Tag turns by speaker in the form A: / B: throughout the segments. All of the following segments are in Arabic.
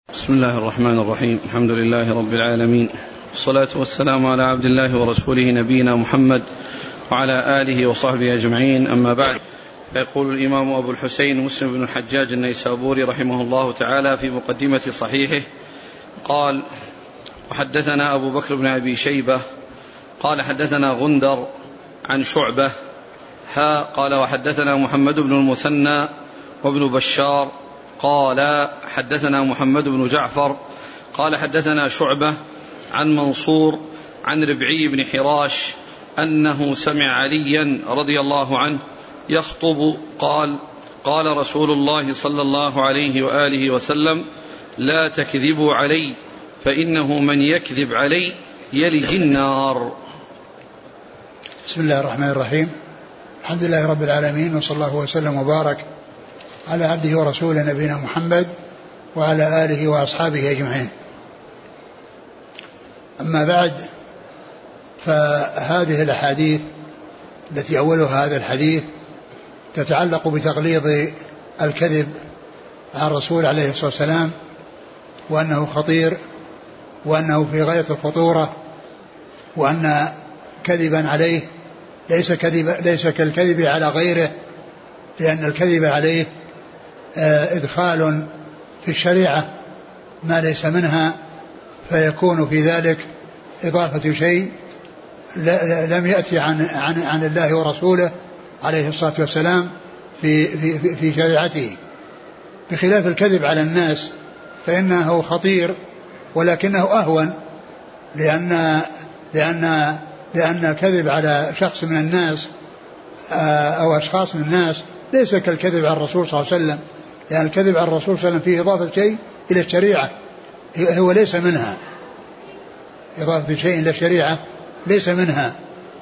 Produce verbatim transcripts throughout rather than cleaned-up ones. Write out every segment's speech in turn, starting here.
A: بسم الله الرحمن الرحيم. الحمد لله رب العالمين، والصلاة والسلام على عبد الله ورسوله نبينا محمد وعلى آله وصحبه أجمعين، أما بعد. فيقول الإمام أبو الحسين مسلم بن الحجاج النيسابوري رحمه الله تعالى في مقدمة صحيحه قال: وحدثنا أبو بكر بن أبي شيبة قال حدثنا غندر عن شعبة ها قال وحدثنا محمد بن المثنى وابن بشار قال حدثنا محمد بن جعفر قال حدثنا شعبة عن منصور عن ربعي بن حراش أنه سمع عليا رضي الله عنه يخطب قال: قال رسول الله صلى الله عليه وآله وسلم: لا تكذبوا علي فإنه من يكذب علي يلج النار.
B: بسم الله الرحمن الرحيم. الحمد لله رب العالمين، وصلى الله وسلم وبارك على عبده ورسوله نبينا محمد وعلى آله وأصحابه أجمعين. أما بعد، فهذه الأحاديث التي أولها هذا الحديث تتعلق بتغليظ الكذب عن الرسول عليه الصلاة والسلام، وأنه خطير، وأنه في غاية الخطورة، وأن كذبا عليه ليس, كذب ليس كالكذب على غيره، لأن الكذب عليه إدخال في الشريعة ما ليس منها، فيكون في ذلك إضافة شيء لم يأتي عن, عن, عن الله ورسوله عليه الصلاة والسلام في, في, في شريعته، بخلاف الكذب على الناس فإنه خطير ولكنه أهون، لأن, لأن, لأن الكذب على شخص من الناس أو أشخاص من الناس ليس كالكذب على الرسول صلى الله عليه وسلم، لأن الكذب على الرسول صلى الله عليه وسلم فيه إضافة شيء إلى الشريعة هو ليس منها، إضافة شيء إلى الشريعة ليس منها.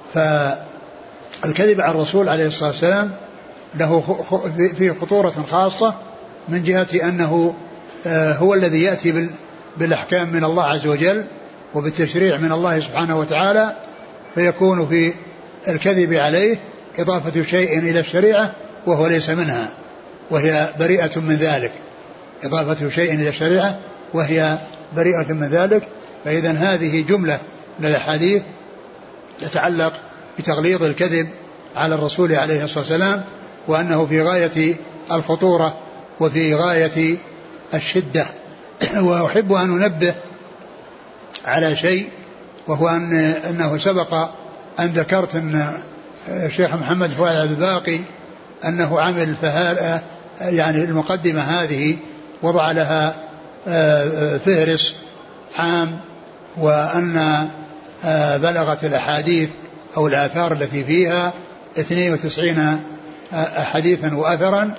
B: فالكذب على الرسول عليه الصلاة والسلام له فيه خطورة خاصة من جهة أنه هو الذي يأتي بالأحكام من الله عز وجل وبالتشريع من الله سبحانه وتعالى، فيكون في الكذب عليه إضافة شيء إلى الشريعة وهو ليس منها، وهي بريئة من ذلك، إضافة شيء إلى الشريعة وهي بريئة من ذلك. فإذا هذه جملة من الأحاديث تتعلق بتغليظ الكذب على الرسول عليه الصلاة والسلام، وأنه في غاية الخطورة وفي غاية الشدة. وأحب أن أنبه على شيء، وهو أن أنه سبق أن ذكرت أن الشيخ محمد فؤاد الباقي أنه عمل فهال يعني المقدمة هذه وضع لها فهرس عام، وأن بلغت الأحاديث أو الآثار التي فيها اثنين وتسعين حديثا وأثرا،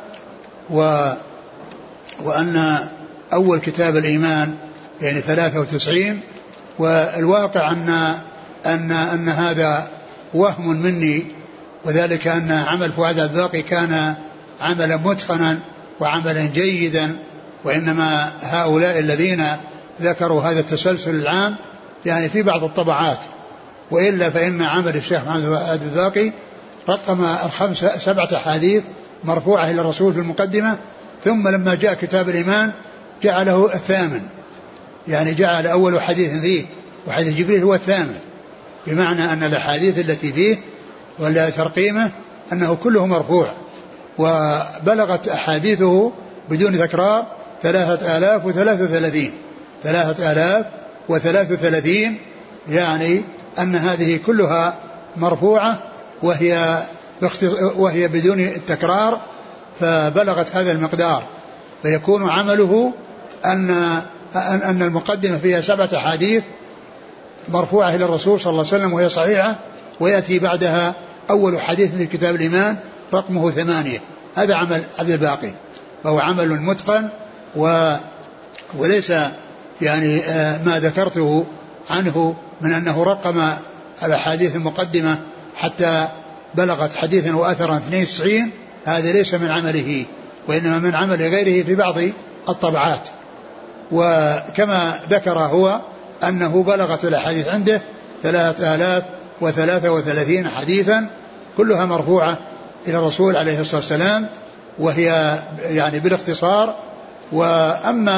B: وأن أول كتاب الإيمان يعني ثلاثة وتسعين. والواقع أن, أن, أن هذا وهم مني، وذلك أن عمل فؤاد الباقي كان عملا متقنا وعملا جيدا، وإنما هؤلاء الذين ذكروا هذا التسلسل العام يعني في بعض الطبعات، وإلا فإن عمل الشيخ محمد فؤاد الباقي رقم الخمسة سبعة أحاديث مرفوعة إلى الرسول في المقدمة، ثم لما جاء كتاب الإيمان جعله الثامن، يعني جعل أول حديث فيه وحديث جبريل هو الثامن، بمعنى أن الأحاديث التي فيه ولا ترقيمه أنه كله مرفوع. وبلغت أحاديثه بدون تكرار ثلاثة آلاف وثلاثة وثلاثين ثلاثة آلاف وثلاثة وثلاثين، يعني أن هذه كلها مرفوعة وهي, وهي بدون التكرار، فبلغت هذا المقدار. فيكون عمله أن, أن المقدمة فيها سبعة أحاديث مرفوعة إلى الرسول صلى الله عليه وسلم وهي صحيحة، ويأتي بعدها أول حديث من كتاب الإيمان رقمه ثمانية. هذا عمل عبد الباقي، فهو عمل متقن، و وليس يعني ما ذكرته عنه من أنه رقم الأحاديث المقدمة حتى بلغت حديثا وأثرا اثنين وتسعين، هذا ليس من عمله، وإنما من عمل غيره في بعض الطبعات. وكما ذكر هو أنه بلغت الأحاديث عنده ثلاثة آلاف وثلاثة وثلاثين حديثا كلها مرفوعة إلى الرسول عليه الصلاة والسلام، وهي يعني بالاختصار. وأما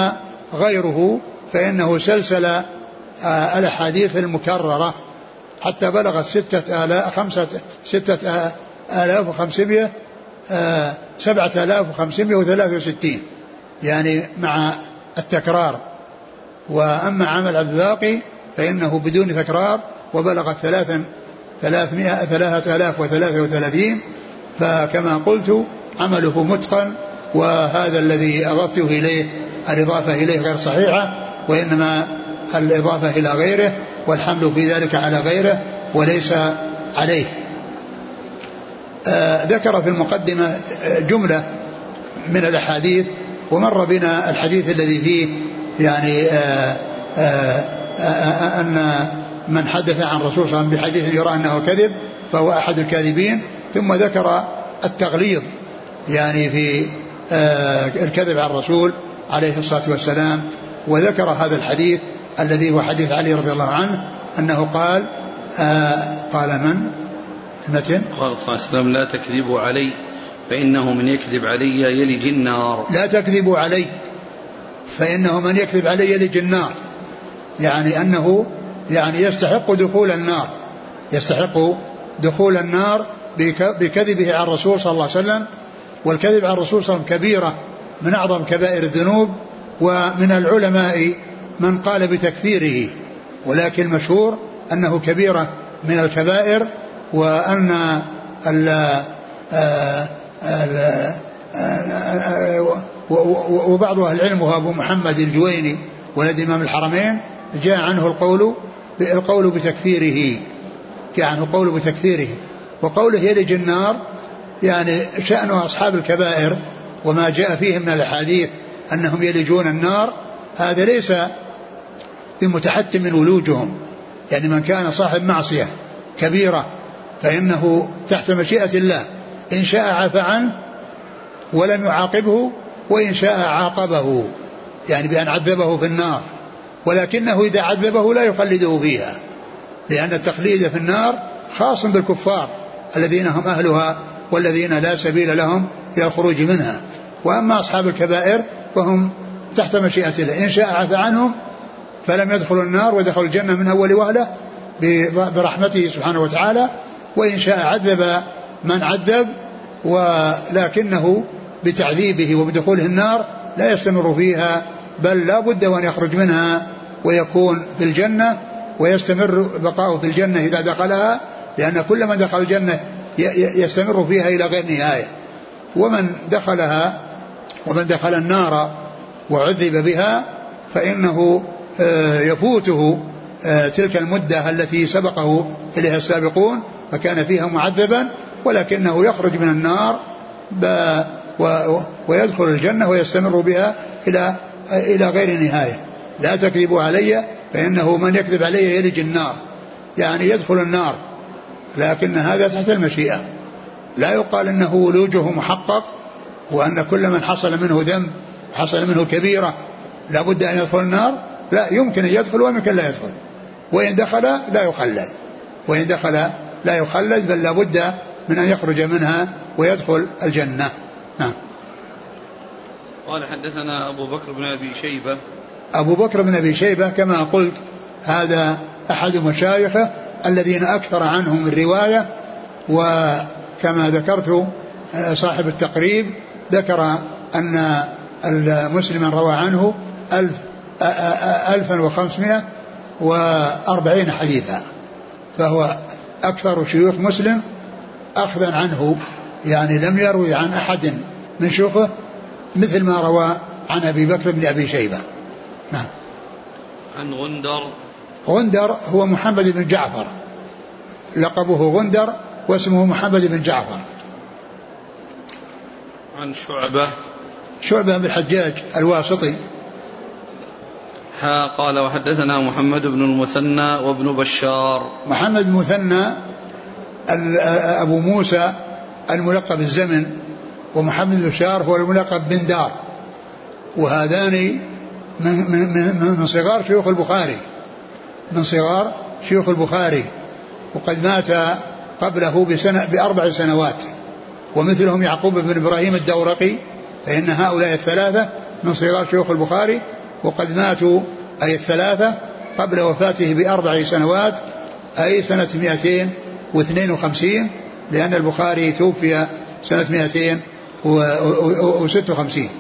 B: غيره فإنه سلسل الأحاديث المكررة حتى بلغت ستة آلاف خمسة ستة آلاف وخمسمائة سبعة آلاف وخمسمائة وثلاثة وستين يعني مع التكرار. وأما عمل عبد الباقي فإنه بدون تكرار وبلغت ثلاثا ثلاثمائة ثلاثة آلاف وثلاثة وثلاثين. فكما قلت عمله متقن، وهذا الذي أضفته إليه الإضافة إليه غير صحيحة، وإنما الإضافة إلى غيره والحمل في ذلك على غيره وليس عليه. آه ذكر في المقدمة جملة من الأحاديث، ومر بنا الحديث الذي فيه يعني آه آه آه أن من حدث عن رسول صلى الله عليه وسلم بحديث يرى أنه كذب فهو أحد الكاذبين. ثم ذكر التغليظ يعني في آه الكذب على الرسول عليه الصلاة والسلام، وذكر هذا الحديث الذي هو حديث علي رضي الله عنه أنه قال آه قال من المتن
A: قال صلى الله عليه وسلم لا تكذبوا علي فإنه من يكذب علي يلج النار.
B: لا تكذبوا علي فإنه من يكذب علي يلج النار، يعني أنه يعني يستحق دخول النار، يستحق دخول النار بكذبه على الرسول صلى الله عليه وسلم. والكذب على الرسول صلى الله عليه وسلم كبيرة من أعظم كبائر الذنوب، ومن العلماء من قال بتكفيره، ولكن المشهور أنه كبيرة من الكبائر، وأن ال ال وبعض أهل العلم وهو أبو محمد الجويني ولد إمام الحرمين جاء عنه القول القول بتكفيره، جاء عنه القول بتكفيره. وقوله يلج النار يعني شأن أصحاب الكبائر وما جاء فيهم من الأحاديث أنهم يلجون النار، هذا ليس بمتحتم من ولوجهم، يعني من كان صاحب معصية كبيرة فإنه تحت مشيئة الله، إن شاء عفى عنه ولم يعاقبه، وإن شاء عاقبه يعني بأن عذبه في النار، ولكنه إذا عذبه لا يخلده فيها، لأن التخليد في النار خاص بالكفار الذين هم أهلها والذين لا سبيل لهم إلى الخروج منها. وأما أصحاب الكبائر فهم تحت مشيئة الله، إن شاء عفى عنهم فلم يدخلوا النار ودخلوا الجنة من أول وهلة برحمته سبحانه وتعالى، وإن شاء عذب من عذب، ولكنه بتعذيبه وبدخوله النار لا يستمر فيها، بل لا بد وأن يخرج منها ويكون في الجنة، ويستمر بقاؤه في الجنة إذا دخلها، لأن كل من دخل الجنة يستمر فيها إلى غير نهاية. ومن دخلها ومن دخل النار وعذب بها فإنه يفوته تلك المدة التي سبقه إليها السابقون فكان فيها معذبا، ولكنه يخرج من النار ويدخل الجنة ويستمر بها إلى إلى غير نهاية. لا تكذبوا علي فإنه من يكذب علي يلج النار، يعني يدخل النار، لكن هذا تحت المشيئة، لا يقال إنه ولوجه محقق وأن كل من حصل منه ذنب حصل منه كبيرة لا بد أن يدخل النار، لا، يمكن أن يدخل ويمكن لا يدخل، وإن دخل لا يخلد، وإن دخل لا يخلد، بل لا بد من أن يخرج منها ويدخل الجنة. نعم.
A: قال حدثنا أبو بكر بن أبي شيبة.
B: أبو بكر بن أبي شيبة كما قلت هذا أحد مشايخه الذين أكثر عنهم الرواية، وكما ذكرت صاحب التقريب ذكر أن المسلم روى عنه ألف ألفا وخمسمائة وأربعين حديثا، فهو أكثر شيوخ مسلم أخذا عنه، يعني لم يروي عن أحد من شيوخه مثل ما روى عن أبي بكر بن أبي شيبة. نعم.
A: عن غندر.
B: غندر هو محمد بن جعفر، لقبه غندر واسمه محمد بن جعفر.
A: عن شعبة.
B: شعبة بن الحجاج الواسطي.
A: ها قال وحدثنا محمد بن المثنى وابن بشار.
B: محمد بن المثنى أبو موسى الملقب الزمن، ومحمد بن بشار هو الملقب بن دار، وهذان من, من, من صغار شيوخ البخاري، من صغار شيوخ البخاري، وقد مات قبله بسنة بأربع سنوات. ومثلهم يعقوب بن إبراهيم الدورقي، فإن هؤلاء الثلاثة من صغار شيوخ البخاري، وقد ماتوا أي الثلاثة قبل وفاته بأربع سنوات، أي سنة مئتين واثنين وخمسين، لأن البخاري توفي سنة مئتين وستة وخمسين.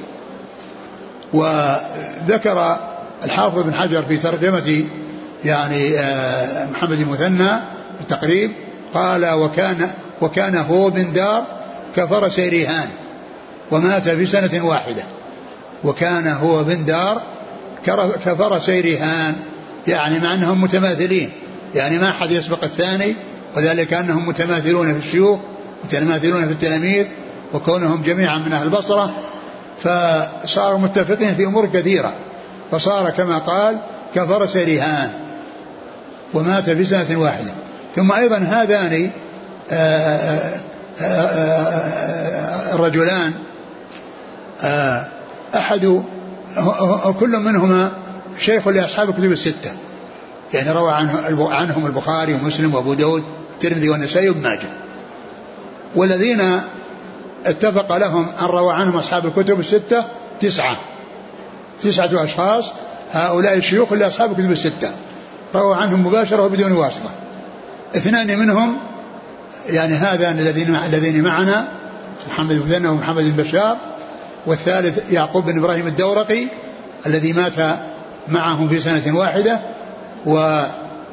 B: وذكر الحافظ بن حجر في ترجمة يعني محمد المثنى بالتقريب قال وكان, وكان هو بن دار كفرس ريهان ومات في سنة واحدة. وكان هو بن دار كفرس ريهان، يعني مع أنهم متماثلين، يعني ما أحد يسبق الثاني، وذلك أنهم متماثلون في الشيوخ متماثلون في التلاميذ، وكونهم جميعا من أهل البصرة فصاروا متفقين في أمور كثيرة، فصار كما قال كفرس ريهان ومات في سنة واحدة. ثم أيضا هذان الرجلان أحد كل منهما شيخ لأصحاب الكتب الستة، يعني روى عنه عنهم البخاري ومسلم وأبو داود والترمذي والنسائي وابن ماجه. والذين اتفق لهم أن روى عنهم أصحاب الكتب الستة تسعة تسعة أشخاص، هؤلاء الشيوخ لأصحاب الكتب الستة روى عنهم مباشرة وبدون واسطة. اثنان منهم يعني هذان الذين الذين معنا محمد بن مثنى ومحمد بن بشار، والثالث يعقوب بن إبراهيم الدورقي الذي مات معهم في سنة واحدة، و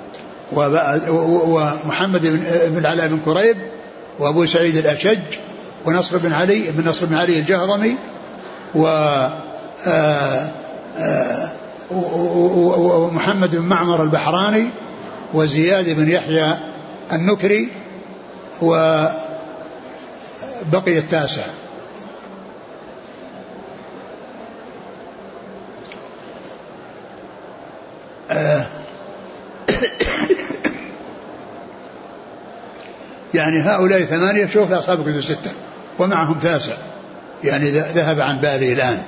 B: ومحمد بن العلاء بن كريب وأبو سعيد الأشج ونصر بن علي بن نصر بن علي الجهضمي ومحمد بن معمر البحراني وزياد بن يحيى النكري، وبقي التاسع. يعني هؤلاء ثمانية شيوخ أصحاب الكتب الستة ومعهم تاسع يعني ذهب عن بالي الآن.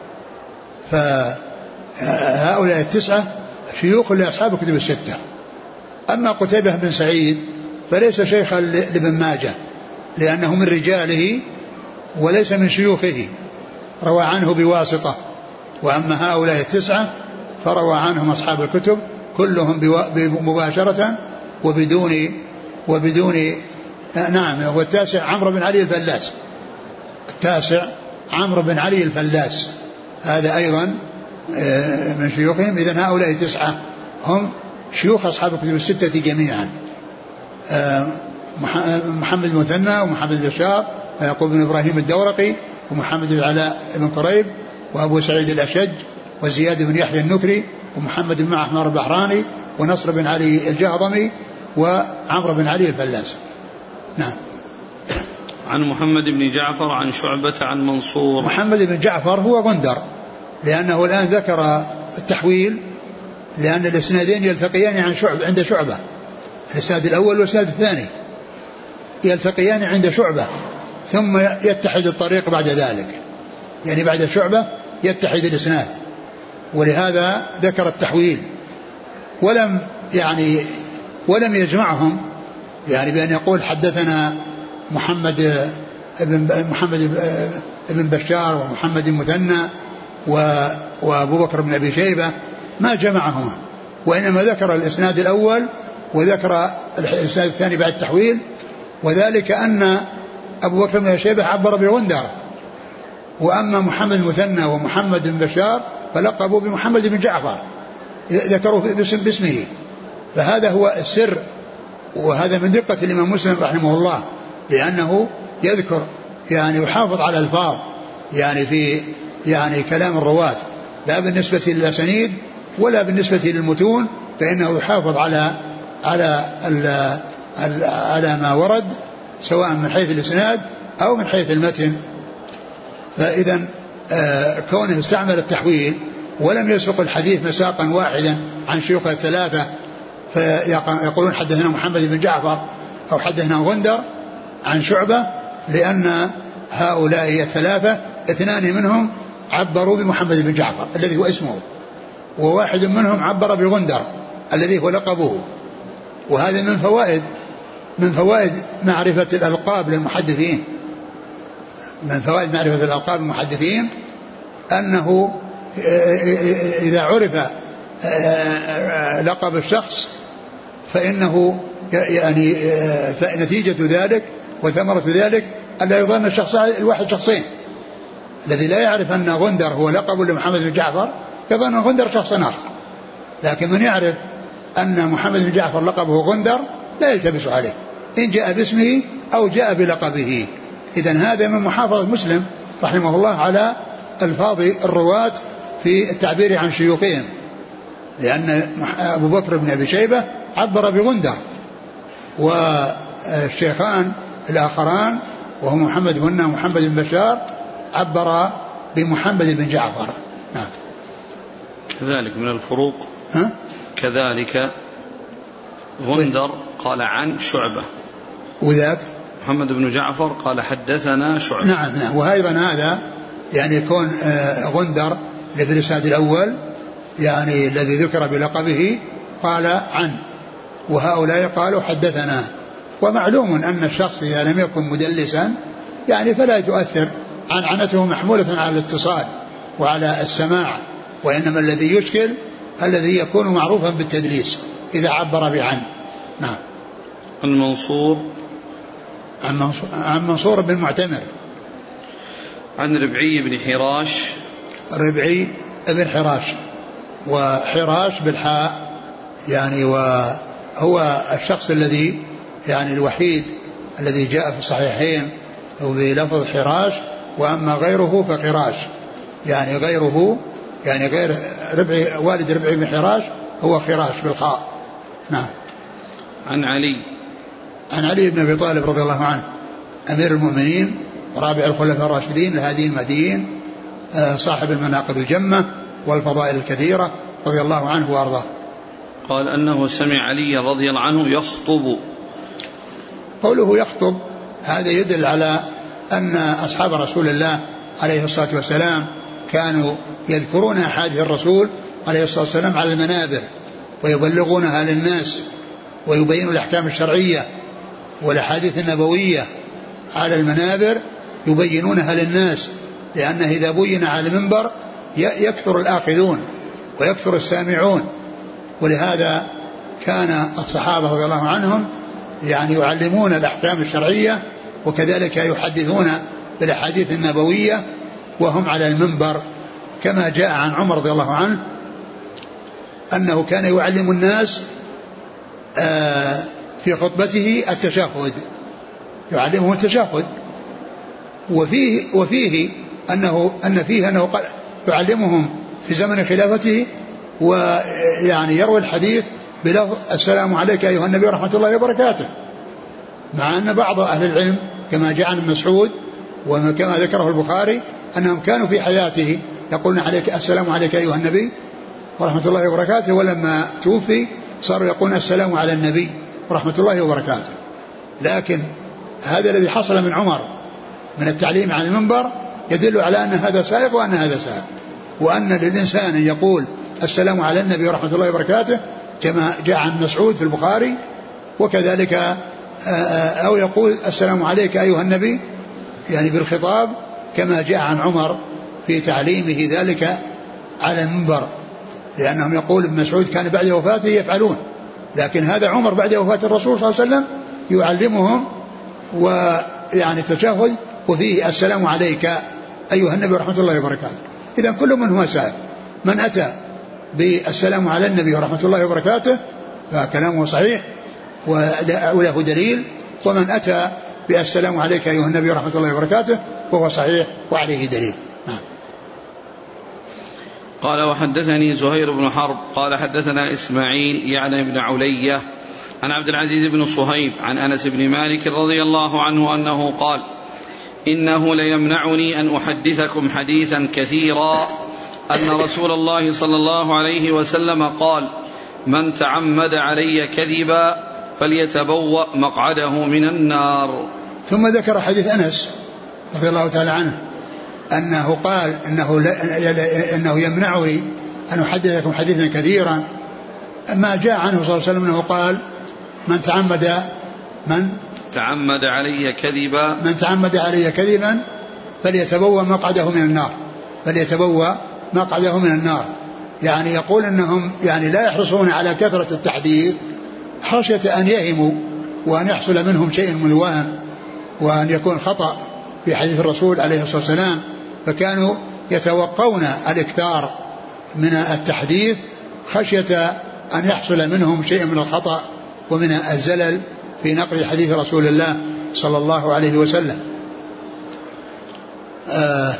B: فهؤلاء التسعة شيوخ لأصحاب الكتب الستة. أما قتيبة بن سعيد فليس شيخا لابن ماجه لأنه من رجاله وليس من شيوخه، روى عنه بواسطة. وأما هؤلاء التسعة فروى عنهم أصحاب الكتب كلهم مباشرة وبدون وبدون نعم. هو التاسع عمرو بن علي الفلاس، التاسع عمرو بن علي الفلاس هذا أيضا من شيوخهم. إذن هؤلاء التسعة هم شيوخ أصحاب الكتب الستة جميعا، محمد المثنى ومحمد بشار ويعقوب بن إبراهيم الدورقي ومحمد بن العلاء بن كريب وأبو سعيد الأشج وزياد بن يحيى النكري ومحمد بن معمر البحراني ونصر بن علي الجهضمي وعمرو بن علي الفلاس. نعم.
A: عن محمد بن جعفر عن شعبة عن منصور.
B: محمد بن جعفر هو غندر، لأنه الآن ذكر التحويل لأن الاسنادين يلتقيان عن شعب عند شعبة، الاسناد الأول والاسناد الثاني يلتقيان عند شعبة ثم يتحد الطريق بعد ذلك، يعني بعد شعبة يتحد الاسناد، ولهذا ذكر التحويل ولم يعني ولم يجمعهم، يعني بأن يقول حدثنا محمد ابن محمد ابن بشار ومحمد المثنى وأبو بكر بن أبي شيبة، ما جمعهما، وإنما ذكر الإسناد الأول وذكر الإسناد الثاني بعد التحويل. وذلك أن أبو بكر بن أبي شيبة عبر بغندر، وأما محمد المثنى ومحمد بن بشار فلقبوا بمحمد بن جعفر، ذكروا باسمه. فهذا هو السر، وهذا من دقة الإمام مسلم رحمه الله، لأنه يذكر يعني يحافظ على الألفاظ يعني في يعني كلام الرواة، لا بالنسبة للأسانيد ولا بالنسبة للمتون، فإنه يحافظ على على على ما ورد سواء من حيث الإسناد أو من حيث المتن. فإذا كونه استعمل التحويل ولم يسبق الحديث مساقا واحدا عن شيوخ الثلاثة فيقولون حدثنا محمد بن جعفر أو حدثنا غندر عن شعبة، لأن هؤلاء الثلاثة اثنان منهم عبروا بمحمد بن جعفر الذي هو اسمه، وواحد منهم عبر بغندر الذي هو لقبه. وهذا من فوائد من فوائد معرفة الألقاب للمحدثين، من فوائد معرفة الألقاب للمحدثين أنه إذا عرف لقب الشخص فإنه يعني فنتيجة ذلك وثمرة ذلك ألا يظن الشخص الواحد شخصين. الذي لا يعرف أن غندر هو لقب لمحمد بن جعفر يظن أن غندر شخص آخر، لكن من يعرف أن محمد بن جعفر لقبه غندر لا يلتبس عليه إن جاء باسمه أو جاء بلقبه. إذن هذا من محافظة مسلم رحمه الله على ألفاظ الرواة في التعبير عن شيوخهم، لأن أبو بكر بن أبي شيبة عبر بغندر، والشيخان الآخران وهو محمد بن محمد بن بشار عبر بمحمد بن جعفر. نعم.
A: كذلك من الفروق
B: ها؟
A: كذلك غندر قال عن شعبة،
B: وذاك
A: محمد بن جعفر قال حدثنا شعبة.
B: نعم نعم. وأيضا هذا يعني يكون غندر في الإسناد الأول يعني الذي ذكر بلقبه قال عن، وهؤلاء قالوا حدثنا. ومعلوم أن الشخص إذا لم يكن مدلسا يعني فلا تؤثر عن عنته محمولة على الاتصال وعلى السماع، وإنما الذي يشكل الذي يكون معروفا بالتدليس إذا عبر بعن. نعم.
A: المنصور
B: عن منصور, عن منصور بن معتمر
A: عن ربعي بن حراش،
B: ربعي بن حراش وحراش بالحاء يعني، وهو الشخص الذي يعني الوحيد الذي جاء في الصحيحين بلفظ حراش، وأما غيره فقراش، يعني غيره يعني غير ربعي والد ربعي بن حراش هو خراش بالخاء. نعم.
A: عن علي
B: عن علي بن أبي طالب رضي الله عنه أمير المؤمنين ورابع الخلفاء الراشدين الهاديين المهديين صاحب المناقب الجمة والفضائل الكثيرة رضي الله عنه وأرضاه.
A: قال أنه سمع علي رضي الله عنه يخطب.
B: قوله يخطب هذا يدل على أن أصحاب رسول الله عليه الصلاة والسلام كانوا يذكرون أحاديث الرسول عليه الصلاة والسلام على المنابر ويبلغونها للناس ويبينوا الأحكام الشرعية والأحاديث النبوية على المنابر يبينونها للناس، لأنه إذا بين على المنبر يكثر الآخذون ويكثر السامعون. ولهذا كان الصحابة رضي الله عنهم يعني يعلمون الأحكام الشرعية وكذلك يحدثون بالأحاديث النبوية وهم على المنبر، كما جاء عن عمر رضي الله عنه أنه كان يعلم الناس في خطبته التشهد، يعلمهم التشهد، وفيه وفيه أنه أن فيه أنه يعلمهم في زمن خلافته، ويعني يروي الحديث بلفظ السلام عليك أيها النبي ورحمة الله وبركاته، مع أن بعض أهل العلم كما جاء عن مسعود وكما ذكره البخاري أنهم كانوا في حياته يقولون عليك السلام عليك أيها النبي ورحمة الله وبركاته، ولما توفي صاروا يقولون السلام على النبي ورحمة الله وبركاته. لكن هذا الذي حصل من عمر من التعليم عن المنبر يدل على أن هذا سائغ وأن هذا سائغ، وأن للإنسان أن يقول السلام على النبي ورحمة الله وبركاته كما جاء عن مسعود في البخاري، وكذلك أو يقول السلام عليك أيها النبي يعني بالخطاب كما جاء عن عمر في تعليمه ذلك على المنبر، لأنهم يقول ابن مسعود كان بعد وفاته يفعلون، لكن هذا عمر بعد وفاة الرسول صلى الله عليه وسلم يعلمهم ويعني تشهد وفيه السلام عليك أيها النبي ورحمة الله وبركاته. إذن كل من هو سائل، من أتى بالسلام على النبي ورحمة الله وبركاته فكلامه صحيح وله دليل، ومن أتى بالسلام عليك أيها النبي ورحمة الله وبركاته وهو صحيح وعليه دليل. نعم.
A: قال وحدثني زهير بن حرب قال حدثنا إسماعيل يعني بن علية عن عبد العزيز بن صهيب عن أنس بن مالك رضي الله عنه أنه قال إنه ليمنعني أن أحدثكم حديثا كثيرا أن رسول الله صلى الله عليه وسلم قال من تعمد علي كذبا فليتبوأ مقعده من النار.
B: ثم ذكر حديث أنس رضي الله تعالى عنه أنه قال إنه, إنه يمنعني أن أحدثكم حديثا كثيرا، ما جاء عنه صلى الله عليه وسلم أنه قال من تعمد من
A: تعمد علي كذبا
B: من تعمد علي كذبا فليتبوأ مقعده من النار، فليتبوأ مقعده من النار. يعني يقول أنهم يعني لا يحرصون على كثرة التحديث خشية أن يهموا وأن يحصل منهم شيء من الوهم وأن يكون خطأ في حديث الرسول عليه الصلاة والسلام، فكانوا يتوقون الإكثار من التحديث خشية أن يحصل منهم شيء من الخطأ ومن الزلل في نقل حديث رسول الله صلى الله عليه وسلم. آه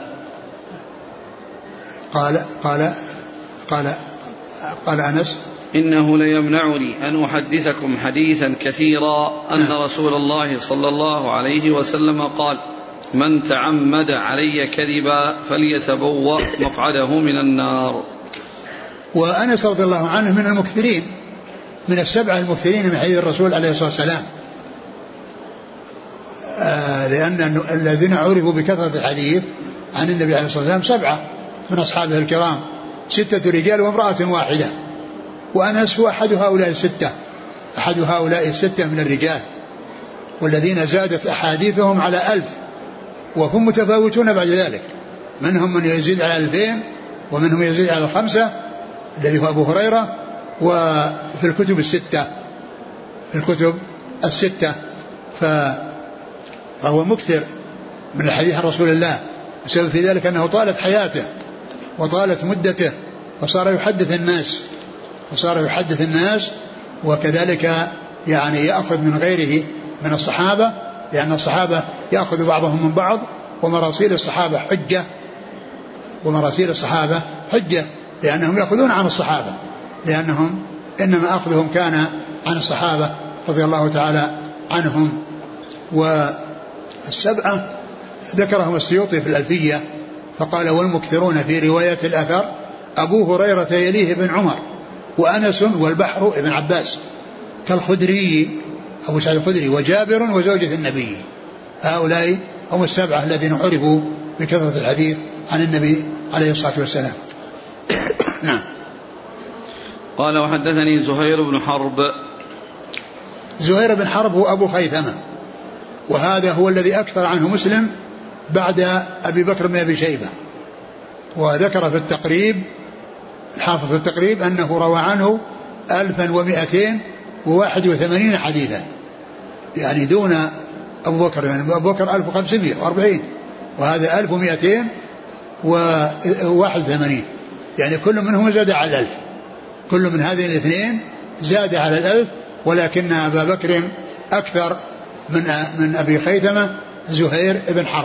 B: قال قال قال قال أنس:
A: إنه ليمنعني أن أحدثكم حديثا كثيرا أن رسول الله صلى الله عليه وسلم قال: من تعمد علي كذبا فليتبوأ مقعده من النار.
B: وأنس رضي الله عنه من المكثرين، من السبعة المكثرين من حديث الرسول عليه الصلاة والسلام، آه لأن الذين عرفوا بكثرة الحديث عن النبي عليه الصلاة والسلام سبعة من أصحابه الكرام، ستة رجال وامرأة واحدة، وأنس هو أحد هؤلاء الستة، أحد هؤلاء الستة من الرجال، والذين زادت أحاديثهم على ألف، وهم متفاوتون بعد ذلك، منهم من يزيد على ألفين ومنهم يزيد على الخمسة الذي هو أبو هريرة، وفي الكتب الستة في الكتب الستة فهو مكثر من الحديث عن رسول الله، بسبب في ذلك أنه طالت حياته وطالت مدته وصار يحدث الناس وصار يحدث الناس وكذلك يعني يأخذ من غيره من الصحابة، لأن الصحابة يأخذ بعضهم من بعض، ومراسيل الصحابة حجة ومراسيل الصحابة حجة لأنهم يأخذون عن الصحابة، لأنهم إنما أخذهم كان عن الصحابة رضي الله تعالى عنهم. والسبعة ذكرهم السيوطي في الألفية فقال: والمكثرون في رواية الأثر أبو هريرة يليه ابن عمر وأنس والبحر ابن عباس كالخدري أبو سعيد الخدري وجابر وزوجة النبي. هؤلاء هم السبعة الذين عرفوا بكثرة الحديث عن النبي عليه الصلاة والسلام. نعم.
A: قال: وحدثني زهير بن حرب.
B: زهير بن حرب هو أبو خيثمة، وهذا هو الذي أكثر عنه مسلم بعد أبي بكر بن أبي شيبة، وذكر في التقريب الحافظ في التقريب أنه روى عنه ألفا ومئتين وواحد وثمانين حديثا، يعني دون أبو بكر، يعني أبو بكر ألف وخمسمائة وأربعين وهذا ألف ومئتين وواحد وثمانين، يعني كل منهم زاد على الألف، كل من هذه الاثنين زاد على الألف، ولكن أبا بكر أكثر من من أبي خيثمة زهير بن حرب.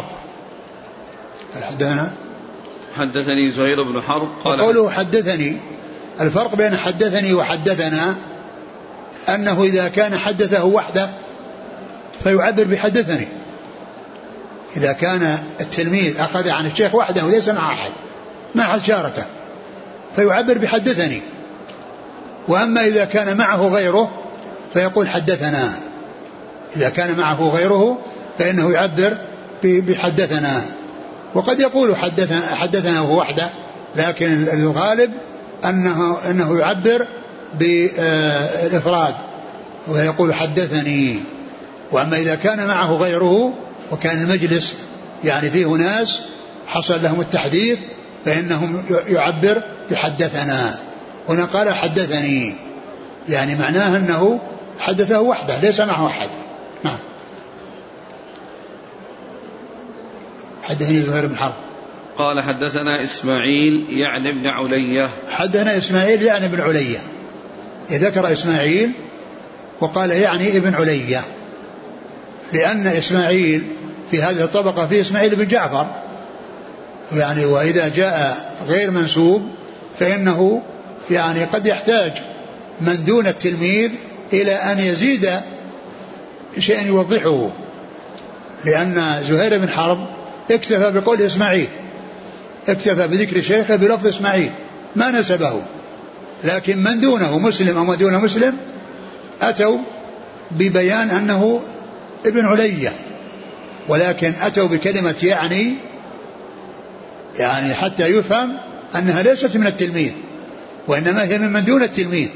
B: حدثنا
A: حدثني زهير بن حرب قال:
B: قوله حدثني، الفرق بين حدثني وحدثنا أنه إذا كان حدثه وحده فيعبر بحدثني، إذا كان التلميذ أخذ عن الشيخ وحده وليس مع أحد ما أحد شاركه فيعبر بحدثني، وأما إذا كان معه غيره فيقول حدثنا، إذا كان معه غيره فإنه يعبر بحدثنا، وقد يقول حدثنا حدثنا وهو وحده، لكن الغالب أنه, أنه يعبر بالإفراد ويقول حدثني. وأما إذا كان معه غيره وكان المجلس يعني فيه ناس حصل لهم التحديث فإنهم يعبر بحدثنا. هنا قال حدثني، يعني معناه أنه حدثه وحده ليس معه أحد. نعم. حدثني زهير بن حرب
A: قال: حدثنا إسماعيل يعني ابن علية.
B: حدثنا إسماعيل يعني ابن علية، ذكر إسماعيل وقال يعني ابن علية، لأن إسماعيل في هذه الطبقة فيه إسماعيل بن جعفر، يعني وإذا جاء غير منسوب فإنه يعني قد يحتاج من دون التلميذ إلى أن يزيد شيئا يوضحه، لأن زهير بن حرب اكتفى بقول إسماعيل، اكتفى بذكر شيخه بلفظ إسماعيل ما نسبه، لكن من دونه مسلم أو ما دون مسلم أتوا ببيان أنه ابن علية، ولكن أتوا بكلمة يعني يعني حتى يفهم أنها ليست من التلميذ وإنما هي من من دون التلميذ،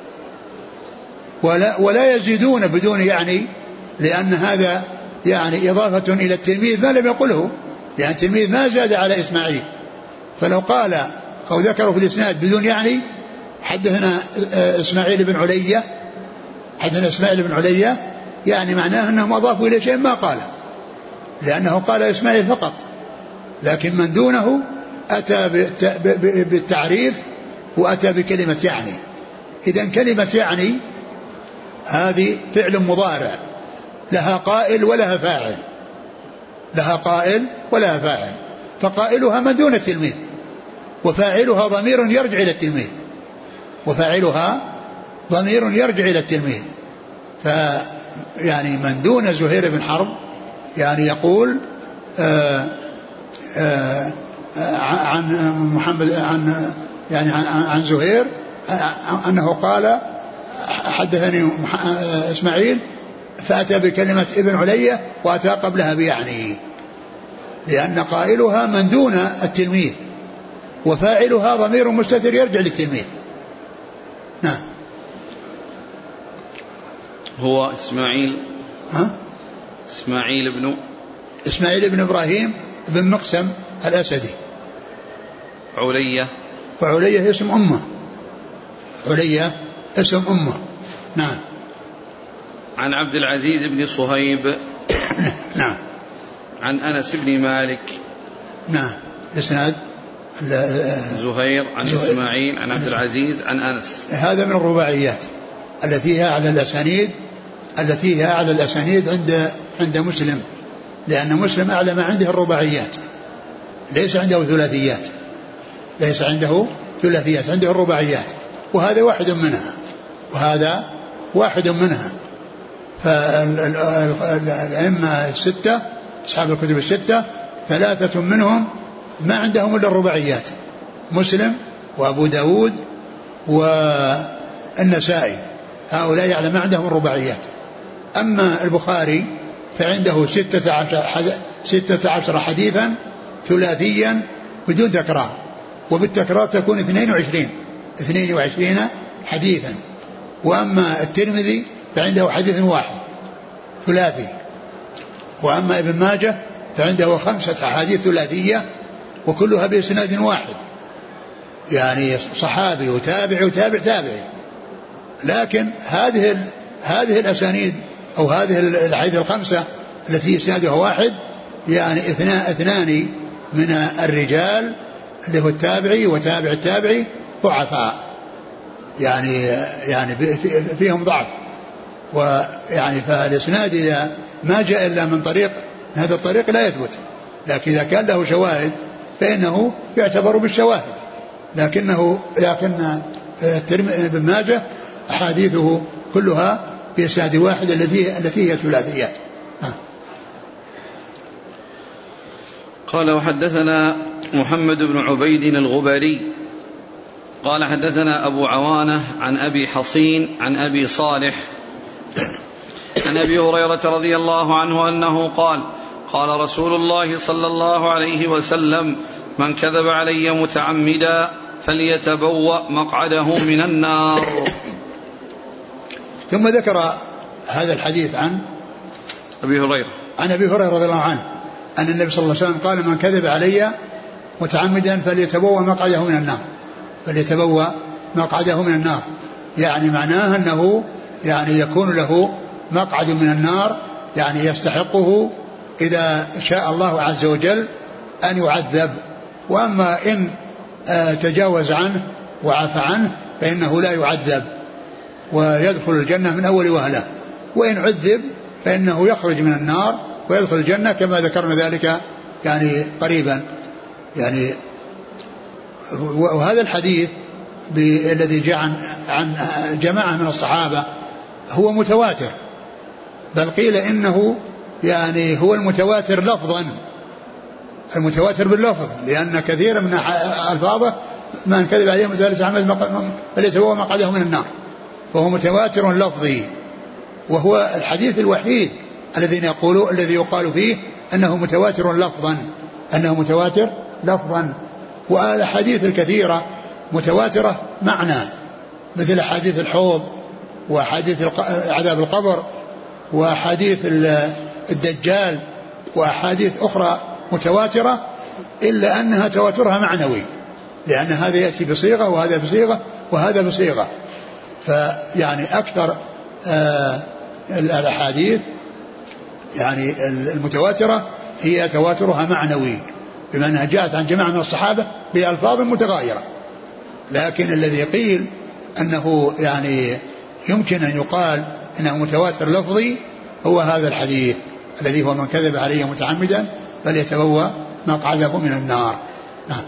B: ولا, ولا يزيدون بدون يعني، لأن هذا يعني إضافة إلى التلميذ ما لم يقله، لأن التلميذ ما زاد على إسماعيل، فلو قال أو ذكروا في الإسناد بدون يعني. حدثنا إسماعيل بن علية حدثنا إسماعيل بن علية يعني معناه أنهم أضافوا إلى شيء ما قاله، لأنه قال إسماعيل فقط، لكن من دونه أتى بالتعريف وأتى بكلمة يعني. إذن كلمة يعني هذه فعل مضارع لها قائل ولها فاعل، لها قائل ولها فاعل، فقائلها من دون التلميذ، وفاعلها ضمير يرجع إلى التلميذ، وفاعلها ضمير يرجع إلى التلميذ. فيعني من دون زهير بن حرب يعني يقول آآ آآ عن محمد عن يعني عن, عن زهير أنه قال حدثني إسماعيل فأتى بكلمة ابن علية وأتى قبلها بيعني، لأن قائلها من دون التلميذ وفاعلها ضمير مستتر يرجع للتلميذ. نعم.
A: هو إسماعيل
B: ها؟
A: إسماعيل بن
B: إسماعيل بن إبراهيم بن مقسم الأسدي.
A: علية
B: وعلية اسم أمه، علية اسم أمه. نعم.
A: عن عبد العزيز بن صهيب
B: نعم.
A: عن أنس بن مالك.
B: نعم. إسناد
A: زهير عن زهير. إسماعيل عن عبد العزيز عن أنس.
B: هذا من الرباعيات التي هي أعلى الأسانيد التي هي أعلى الأسانيد عند عند مسلم، لأن مسلم أعلى ما عنده الرباعيات، ليس عنده ثلاثيات، ليس عنده ثلاثيات، عنده الرباعيات، وهذا واحد منها وهذا واحد منها. فالأئمة الستة أصحاب الكتب الستة ثلاثة منهم ما عندهم إلا الرباعيات، مسلم وأبو داود والنسائي، هؤلاء يعلم ما عندهم الرباعيات. أما البخاري فعنده ستة عشر, ستة عشر حديثا ثلاثيا بدون تكرار، وبالتكرار تكون اثنين وعشرين اثنين وعشرين حديثا. وأما الترمذي فعنده حديث واحد ثلاثي. وأما ابن ماجه فعنده خمسة أحاديث ثلاثية وكلها بإسناد واحد، يعني صحابي وتابع وتابع تابعي. لكن هذه هذه الأسانيد أو هذه الأحاديث الخمسة التي إسنادها واحد يعني اثنان اثنان من الرجال اللي هو التابعي وتابع التابعي ضعفاء، يعني يعني فيهم ضعف. ويعني فالإسناد إذا ما جاء إلا من طريق هذا الطريق لا يثبت، لكن إذا كان له شواهد فإنه يعتبر بالشواهد. لكنه لكن ابن ماجه أحاديثه كلها بإسناد واحد التي التي هي ثلاثيات.
A: قال وحدثنا محمد بن عبيد الغبري قال حدثنا أبو عوانة عن أبي حصين عن أبي صالح عن أبي هريرة رضي الله عنه أنه قال قال رسول الله صلى الله عليه وسلم من كذب علي متعمدا فليتبوأ مقعده من النار.
B: ثم ذكر هذا الحديث عن
A: أبي هريرة
B: عن أبي هريرة رضي الله عنه أن النبي صلى الله عليه وسلم قال من كذب علي متعمدا فليتبوأ مقعده من النار، فليتبوأ مقعده من النار، يعني معناه أنه يعني يكون له مقعد من النار، يعني يستحقه إذا شاء الله عز وجل أن يعذب. وأما إن تجاوز عنه وعفى عنه فإنه لا يعذب ويدخل الجنة من أول وهلة، وإن عذب فإنه يخرج من النار ويدخل الجنة كما ذكرنا ذلك يعني قريبا. يعني وهذا الحديث الذي جاء عن, عن جماعة من الصحابة هو متواتر، بل قيل إنه يعني هو المتواتر لفظا، المتواتر باللفظ، لأن كثير من ألفاظه من كذب عليه متعمدا فليتبوأ مقعده من النار، فهو متواتر لفظي. وهو الحديث الوحيد الذي يقول الذي يقال فيه أنه متواتر لفظا، أنه متواتر لفظا. والأحاديث الكثيرة متواترة معنى، مثل حديث الحوض وحديث عذاب القبر وحديث الدجال وأحاديث أخرى متواترة، إلا أنها تواترها معنوي، لأن هذا يأتي بصيغة وهذا بصيغة وهذا بصيغة. فيعني أكثر آه الأحاديث يعني المتواترة هي تواترها معنوي، بما أنها جاءت عن جماعة من الصحابة بألفاظ متغايرة. لكن الذي قيل أنه يعني يمكن أن يقال أنه متواتر لفظي هو هذا الحديث الذي هو من كذب علي متعمدا فليتبوأ مقعده من النار. نعم.